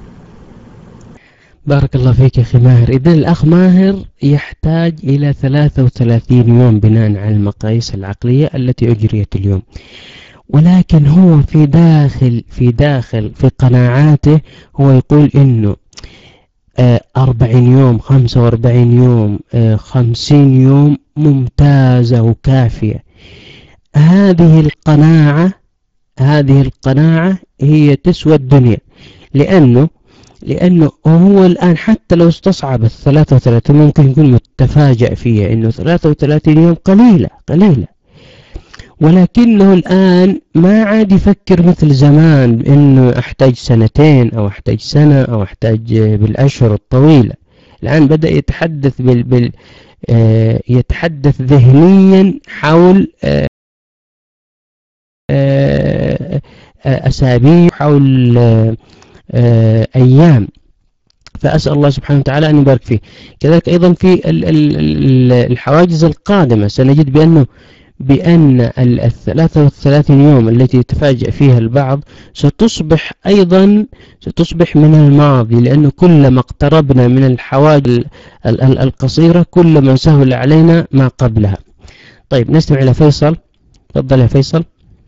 بارك الله فيك يا أخي ماهر. إذن الأخ ماهر يحتاج إلى ثلاثة وثلاثين يوم بناء على المقاييس العقلية التي أجريت اليوم، ولكن هو في داخل في داخل في قناعاته هو يقول إنه أربعين يوم، خمسة وأربعين يوم، خمسين يوم ممتازة وكافية. هذه القناعة هذه القناعة هي تسوى الدنيا، لأنه لأنه هو الآن حتى لو استصعب الثلاثة وثلاثين ممكن يكون متفاجئ فيها إنه ثلاثة وثلاثين يوم قليلة قليلة، ولكنه الآن ما عاد يفكر مثل زمان إنه أحتاج سنتين أو أحتاج سنة أو أحتاج بالأشهر الطويلة. الآن بدأ يتحدث بال, بال آه يتحدث ذهنيا حول آه آه أسابيع، حول آه آه أيام. فأسأل الله سبحانه وتعالى أن يبارك فيه. كذلك أيضا في الحواجز القادمة سنجد بأنه بأن الثلاثة والثلاثين يوم التي يتفاجأ فيها البعض ستصبح أيضا ستصبح من الماضي، لأنه كلما اقتربنا من الحواجز القصيرة كلما سهل علينا ما قبلها. طيب نستمع إلى فيصل. تفضل يا فيصل.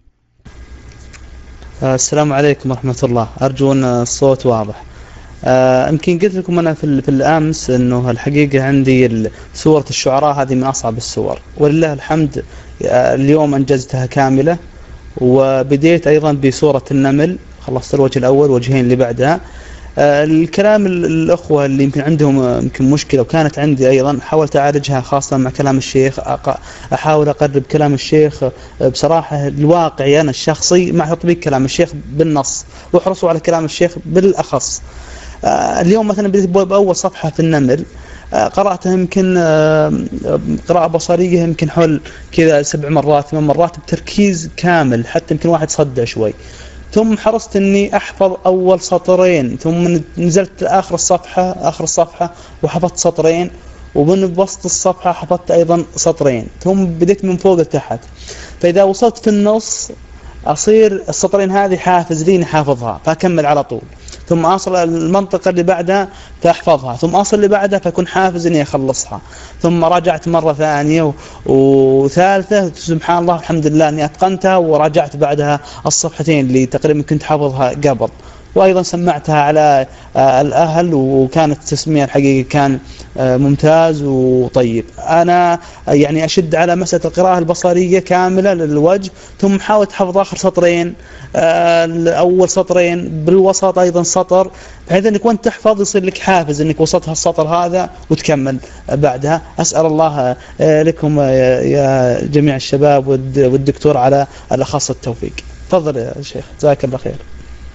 السلام عليكم ورحمة الله، أرجو أن الصوت واضح. يمكن قلت لكم أنا في الأمس أنه الحقيقة عندي سورة الشعراء هذه من أصعب السور، ولله الحمد اليوم أنجزتها كاملة، وبديت أيضا بسورة النمل، خلصت الوجه الأول وجهين اللي بعدها. الكلام الأخوة اللي يمكن عندهم يمكن مشكلة وكانت عندي أيضا حاولت أعالجها، خاصة مع كلام الشيخ، أحاول أقرب كلام الشيخ بصراحة الواقعي أنا الشخصي مع تطبيق كلام الشيخ بالنص، واحرصوا على كلام الشيخ بالأخص. اليوم مثلا بديت بأول صفحة في النمل، قرأتها يمكن قراءة بصرية يمكن حول كذا سبع مرات ثمان مرات بتركيز كامل، حتى يمكن واحد صدع شوي. ثم حرصت اني احفظ اول سطرين، ثم نزلت اخر الصفحة اخر الصفحة وحفظت سطرين، ومن وسط الصفحة حفظت ايضا سطرين، ثم بديت من فوق لتحت. فاذا وصلت في النص اصير السطرين هذه حافز ليني حافظها فاكمل على طول، ثم أصل المنطقة اللي بعدها فأحفظها، ثم أصل اللي بعدها فأكون حافز إني أخلصها، ثم راجعت مرة ثانية وثالثة، سبحان الله الحمد لله إني أتقنتها، وراجعت بعدها الصفحتين اللي تقريبا كنت حافظها قبل، وأيضا سمعتها على الأهل، وكانت التسمية الحقيقة كان ممتاز وطيب. أنا يعني أشد على مسألة القراءة البصرية كاملة للوجه، ثم حاولت حفظ آخر سطرين، أول سطرين بالوسط أيضا سطر، بحيث أنك وانت تحفظ يصير لك حافز أنك وصلت هالسطر هذا وتكمل بعدها. أسأل الله لكم يا جميع الشباب والدكتور على الأخص التوفيق. تفضل يا شيخ، جزاك الله خير.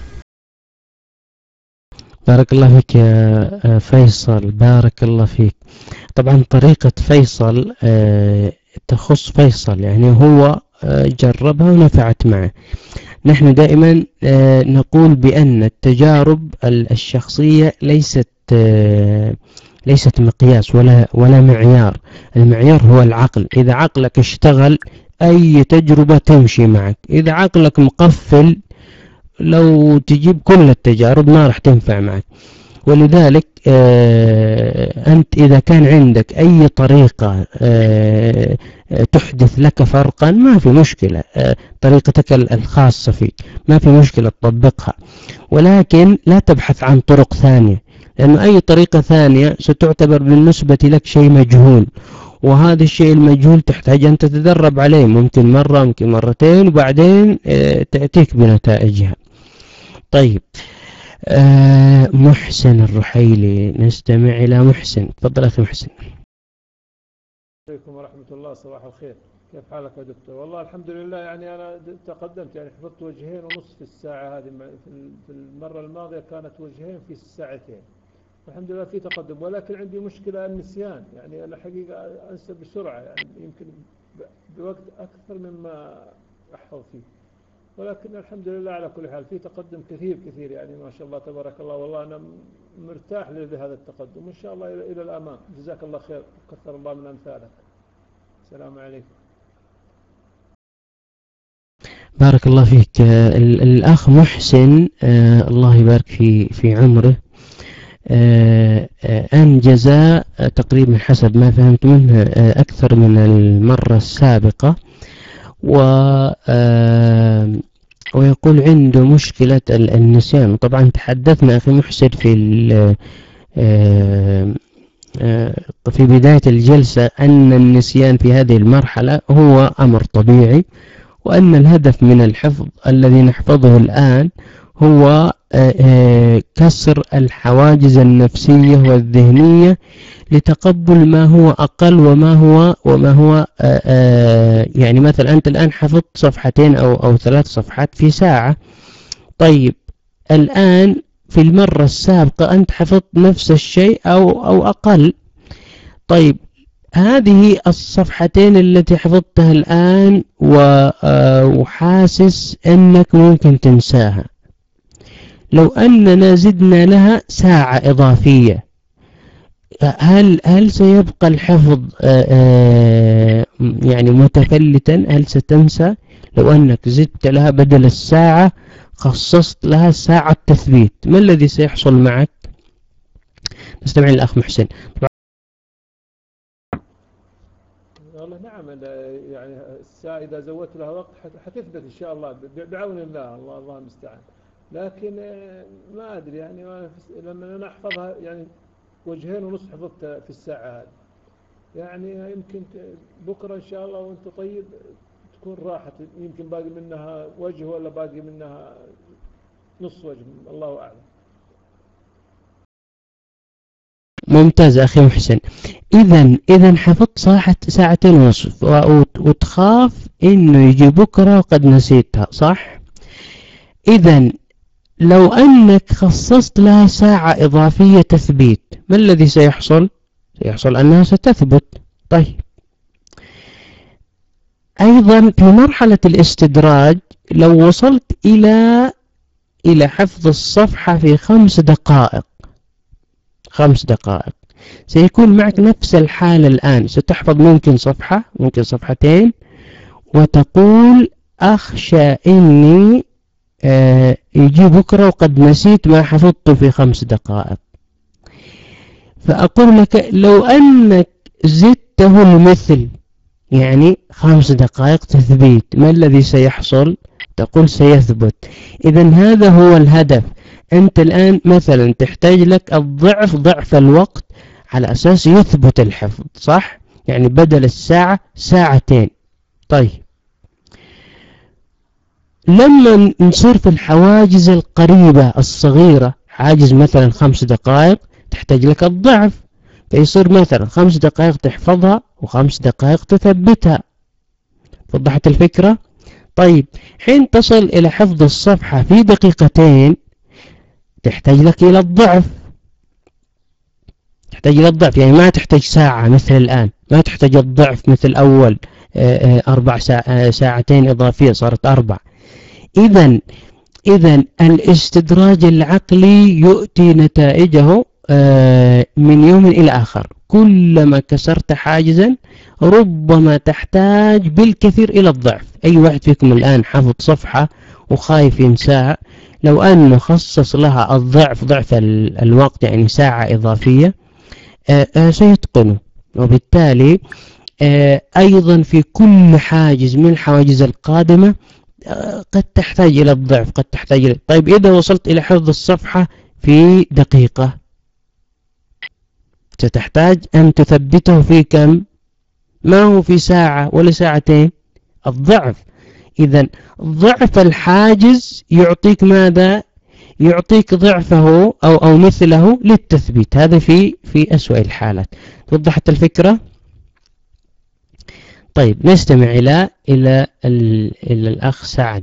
بارك الله فيك يا فيصل، بارك الله فيك. طبعا طريقة فيصل تخص فيصل، يعني هو جربها ونفعت معه. نحن دائما نقول بأن التجارب الشخصية ليست ليست مقياس ولا ولا معيار. المعيار هو العقل. إذا عقلك اشتغل أي تجربة تمشي معك، إذا عقلك مقفل لو تجيب كل التجارب ما راح تنفع معك. ولذلك آه أنت إذا كان عندك أي طريقة آه تحدث لك فرقا ما في مشكلة، آه طريقتك الخاصة فيك ما في مشكلة تطبقها، ولكن لا تبحث عن طرق ثانية، لأن أي طريقة ثانية ستعتبر بالنسبة لك شيء مجهول، وهذا الشيء المجهول تحتاج أن تتدرب عليه، ممكن مرة ممكن مرتين، وبعدين آه تأتيك بنتائجها. طيب آه محسن الرحيلي، نستمع إلى محسن. تفضل أخي محسن. عليكم ورحمة الله، صباح الخير، كيف حالك يا دكتور؟ والله الحمد لله، يعني أنا تقدمت، يعني حفظت وجهين ونصف في الساعة هذه، في المرة الماضية كانت وجهين في الساعتين، الحمد لله في تقدم، ولكن عندي مشكلة النسيان، يعني أنا حقيقة أنسى بسرعة، يعني يمكن بوقت أكثر مما أحفظ فيه، ولكن الحمد لله على كل حال في تقدم كثير كثير، يعني ما شاء الله تبارك الله. والله أنا مرتاح لهذا التقدم، وإن شاء الله إلى الأمام. جزاك الله خير وكثر الله من أمثالك. السلام عليكم. بارك الله فيك. آه الأخ محسن، آه الله يبارك في في عمره، آه آه أنجز آه تقريبا حسب ما فهمت منه آه أكثر من المرة السابقة، و آه ويقول عنده مشكلة النسيان. طبعا تحدثنا أخي محسن في آه في بداية الجلسة أن النسيان في هذه المرحلة هو أمر طبيعي، وأن الهدف من الحفظ الذي نحفظه الآن هو كسر الحواجز النفسية والذهنية لتقبل ما هو أقل وما هو وما هو يعني مثلا أنت الآن حفظت صفحتين أو أو ثلاث صفحات في ساعة، طيب الآن في المرة السابقة أنت حفظت نفس الشيء أو أو أقل، طيب هذه الصفحتين التي حفظتها الآن وحاسس أنك ممكن تنساها، لو أننا زدنا لها ساعة إضافية هل هل سيبقى الحفظ يعني متفلتا؟ هل ستنسى؟ لو أنك زدت لها بدل الساعة خصصت لها ساعة تثبيت، ما الذي سيحصل معك؟ نستمع للأخ محسن. والله نعم، يعني الساعة إذا زودت لها وقت حتثبت إن شاء الله بعون الله، الله الله المستعان. لكن ما أدري يعني لما أنا أحفظها يعني وجهين ونصف حفظت في الساعة هذه، يعني يمكن بكرة إن شاء الله وأنت طيب تكون راحت، يمكن باقي منها وجه ولا باقي منها نص وجه، الله أعلم. ممتاز أخي محسن. إذا إذا حفظت ساعة ساعتين ونصف وتخاف إنه يجي بكرة وقد نسيتها، صح؟ إذا لو أنك خصصت لها ساعة إضافية تثبيت، ما الذي سيحصل؟ سيحصل أنها ستثبت. طيب أيضا في مرحلة الاستدراج لو وصلت إلى إلى حفظ الصفحة في خمس دقائق خمس دقائق سيكون معك نفس الحالة الآن، ستحفظ ممكن صفحة ممكن صفحتين وتقول أخشى إني آه يجي بكرة وقد نسيت ما حفظته في خمس دقائق. فأقول لك لو أنك زدته المثل، يعني خمس دقائق تثبيت، ما الذي سيحصل؟ تقول سيثبت. إذن هذا هو الهدف. أنت الآن مثلا تحتاج لك الضعف ضعف الوقت على أساس يثبت الحفظ، صح؟ يعني بدل الساعة ساعتين. طيب لما نصير في الحواجز القريبة الصغيرة، حاجز مثلا خمس دقائق تحتاج لك الضعف، فيصير مثلا خمس دقائق تحفظها وخمس دقائق تثبتها. وضحت الفكرة؟ طيب حين تصل إلى حفظ الصفحة في دقيقتين تحتاج لك إلى الضعف، تحتاج إلى الضعف، يعني ما تحتاج ساعة مثل الآن، ما تحتاج الضعف مثل أول أربع ساعة ساعتين إضافية صارت أربع. إذن إذن الاستدراج العقلي يؤتي نتائجه من يوم إلى آخر. كلما كسرت حاجزا ربما تحتاج بالكثير إلى الضعف. أي واحد فيكم الآن حفظ صفحة وخايف ينساها، لو أنه خصص لها الضعف ضعف الوقت يعني ساعة إضافية سيتقنه. وبالتالي أيضا في كل حاجز من الحواجز القادمة قد تحتاج إلى الضعف، قد تحتاج إلى. طيب إذا وصلت إلى حفظ الصفحة في دقيقة ستحتاج أن تثبته في كم؟ ما هو في ساعة ولا ساعتين، الضعف. إذن ضعف الحاجز يعطيك ماذا؟ يعطيك ضعفه أو أو مثله للتثبيت. هذا في في أسوأ الحالات. وضحت الفكرة؟ طيب نستمع إلى إلى إلى الأخ سعد.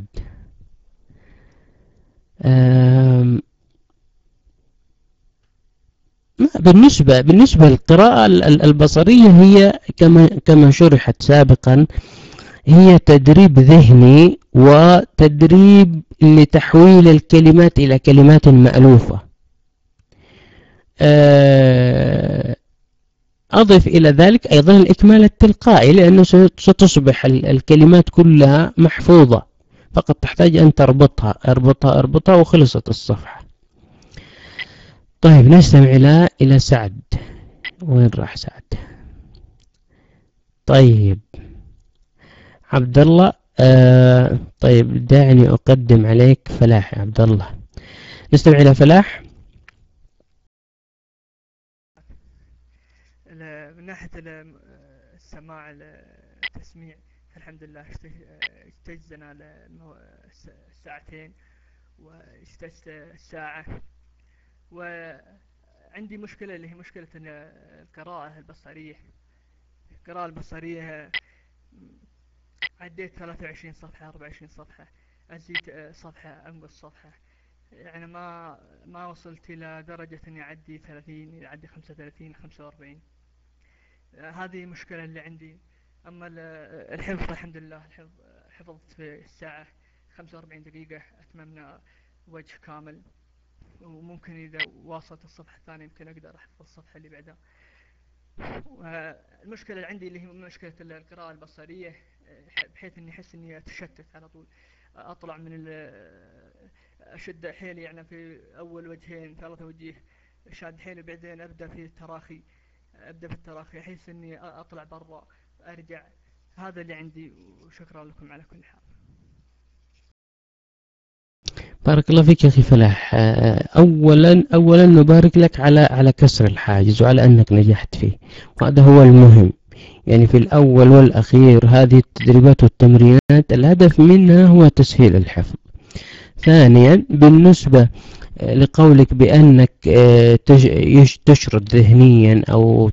ما بالنسبة بالنسبة للقراءة البصرية هي كما كما شرحت سابقا، هي تدريب ذهني وتدريب لتحويل الكلمات إلى كلمات مألوفة. أضف إلى ذلك أيضا الإكمال التلقائي، لأنه ستصبح الكلمات كلها محفوظة، فقط تحتاج أن تربطها اربطها اربطها وخلصت الصفحة. طيب نستمع إلى إلى سعد. وين راح سعد؟ طيب عبد الله. آه طيب دعني أقدم عليك فلاح يا عبد الله. نستمع إلى فلاح. من ناحية السماع التسميع الحمد لله اجتزنا الساعتين واجتزت الساعة، وعندي مشكلة اللي هي مشكلة القراءة البصرية. القراءة البصرية عديت ثلاثة وعشرين صفحة أربعة وعشرين صفحة، أزيد صفحة أنقص صفحة، يعني ما ما وصلت إلى درجة إني أعدي ثلاثين، أعدي خمسة وثلاثين خمسة وأربعين. هذه مشكلة اللي عندي. أما الحفظ الحمد لله الحفظ حفظت في الساعة خمسة وأربعين دقيقة، أتممنا وجه كامل، وممكن إذا واصلت الصفحة الثانية يمكن أقدر أحفظ الصفحة اللي بعدها. والمشكلة اللي عندي اللي هي مشكلة القراءة البصرية، بحيث إني أحس إني أتشتت على طول، أطلع من أشد حيلي يعني في أول وجهين ثلاثة وجيه شاد حيلي، بعدين أبدأ في التراخي أبدأ في التراخي أحس إني أطلع برا أرجع. هذا اللي عندي، وشكرا لكم على كل حال. بارك الله فيك يا أخي فلاح. أولا أولا نبارك لك على على كسر الحاجز وعلى أنك نجحت فيه، وهذا هو المهم. يعني في الأول والأخير هذه التدريبات والتمرينات الهدف منها هو تسهيل الحفظ. ثانيا بالنسبة لقولك بأنك تشرد ذهنيا أو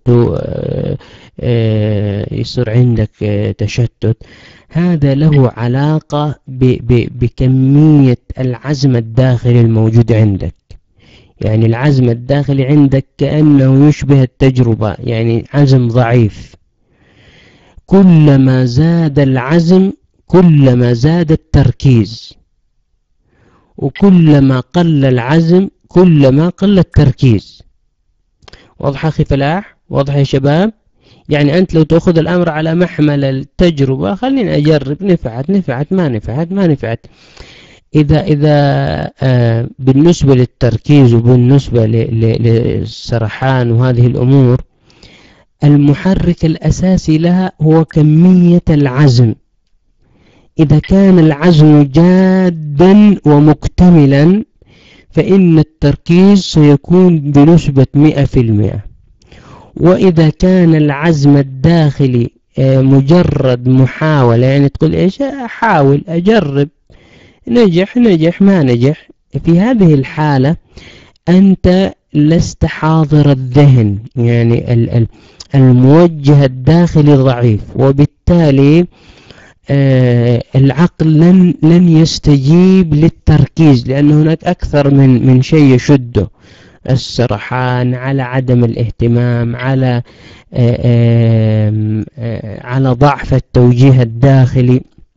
يصير عندك تشتت، هذا له علاقة بكمية العزم الداخلي الموجود عندك. يعني العزم الداخلي عندك كأنه يشبه التجربة، يعني عزم ضعيف. كلما زاد العزم كلما زاد التركيز، وكلما قل العزم كلما قل التركيز. واضح أخي فلاح؟ واضح يا شباب؟ يعني أنت لو تأخذ الأمر على محمل التجربة، خليني أجرب، نفعت نفعت ما نفعت ما نفعت. إذا إذا آه بالنسبة للتركيز وبالنسبة للسرحان وهذه الأمور، المحرك الأساسي لها هو كمية العزم. إذا كان العزم جادا ومكتملا فإن التركيز سيكون بنسبة مئة في المئة. وإذا كان العزم الداخلي مجرد محاولة، يعني تقول إيش أحاول أجرب، نجح نجح ما نجح، في هذه الحالة أنت لست حاضر الذهن، يعني الموجه الداخلي ضعيف، وبالتالي آه العقل لن لن يستجيب للتركيز، لأن هناك أكثر من من شيء يشده، السرحان، على عدم الاهتمام، على آه آه آه على ضعف التوجيه الداخلي.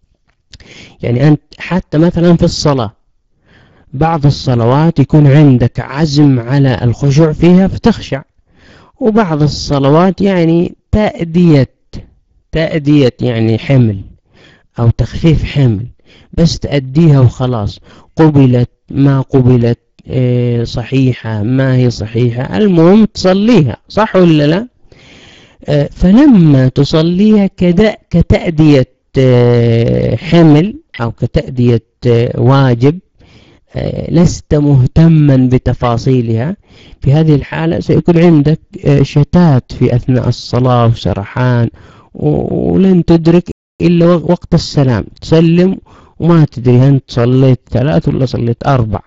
يعني أنت حتى مثلا في الصلاة، بعض الصلوات يكون عندك عزم على الخشوع فيها فتخشع، وبعض الصلوات يعني تأدية تأدية يعني حمل أو تخفيف حمل، بس تأديها وخلاص، قبلت ما قبلت، إيه صحيحة ما هي صحيحة، المهم تصليها، صح ولا لا؟ اه فلما تصليها كتأدية اه حمل أو كتأدية اه واجب، اه لست مهتما بتفاصيلها، في هذه الحالة سيكون عندك اه شتات في أثناء الصلاة وسرحان، ولن تدرك إلا وقت السلام، تسلم وما تدري أنت صليت ثلاث ولا صليت أربع.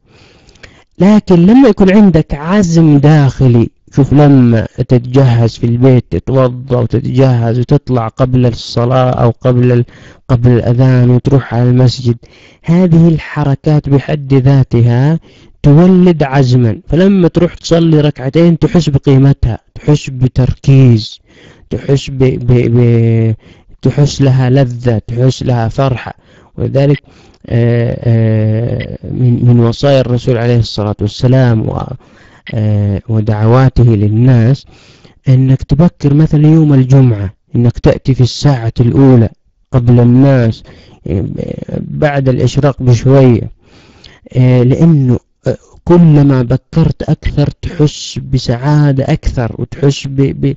لكن لما يكون عندك عزم داخلي، شوف لما تتجهز في البيت، تتوضأ وتتجهز وتطلع قبل الصلاة أو قبل قبل الأذان وتروح على المسجد، هذه الحركات بحد ذاتها تولد عزما، فلما تروح تصلي ركعتين تحس بقيمتها، تحس بتركيز، تحس ب... ب... ب... تحس لها لذة، تحس لها فرحة. ولذلك آآ آآ من من وصايا الرسول عليه الصلاة والسلام و ودعواته للناس انك تبكر مثلا يوم الجمعة، انك تأتي في الساعة الاولى قبل الناس بعد الاشراق بشوية، لانه كلما بكرت اكثر تحس بسعادة اكثر، وتحس ب, ب...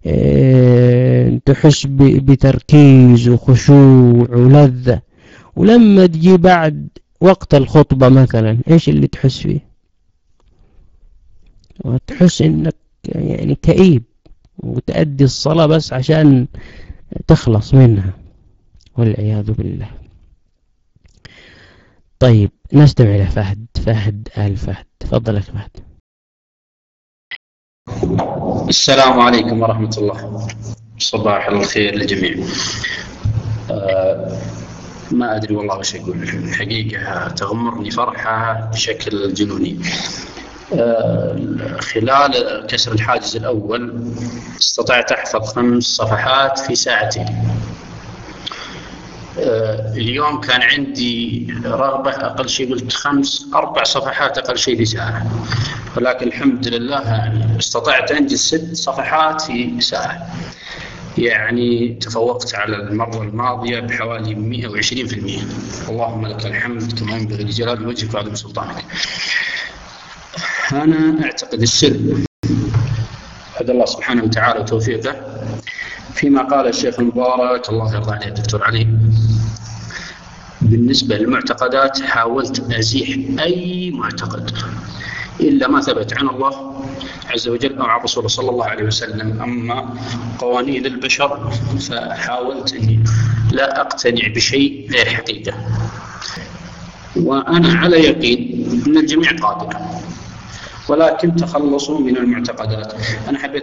تحس ب... بتركيز وخشوع ولذة. ولما تجي بعد وقت الخطبة مثلا ايش اللي تحس فيه؟ وتحس انك يعني كئيب وتأدي الصلاة بس عشان تخلص منها، والعياذ بالله. طيب نستمع إلى فهد فهد آل فهد. تفضل يا فهد. السلام عليكم ورحمة الله، صباح الخير للجميع. أه ما أدري والله وش أقول، الحقيقة تغمرني فرحة بشكل جنوني. أه خلال كسر الحاجز الأول استطعت أحفظ خمس صفحات في ساعتين. أه اليوم كان عندي رغبة أقل شيء قلت خمس أربع صفحات أقل شيء في ساعة، ولكن الحمد لله يعني استطعت أنجز ست صفحات في ساعة، يعني تفوقت على المرة الماضية بحوالي مئة وعشرين بالمئة. اللهم لك الحمد كما ينبغي لجلال وجهك وعظيم سلطانك. أنا أعتقد السر هذا الله سبحانه وتعالى وتوفيقه فيما قال الشيخ المبارك الله يرضى عليه الدكتور علي. بالنسبة للمعتقدات حاولت أزيح أي معتقد إلا ما ثبت عن الله عز وجل أو عن رسوله صلى الله عليه وسلم. أما قوانين البشر فحاولت أني لا أقتنع بشيء غير حقيقة، وأنا على يقين أن الجميع قادر، ولكن تخلصوا من المعتقدات. أنا حبيت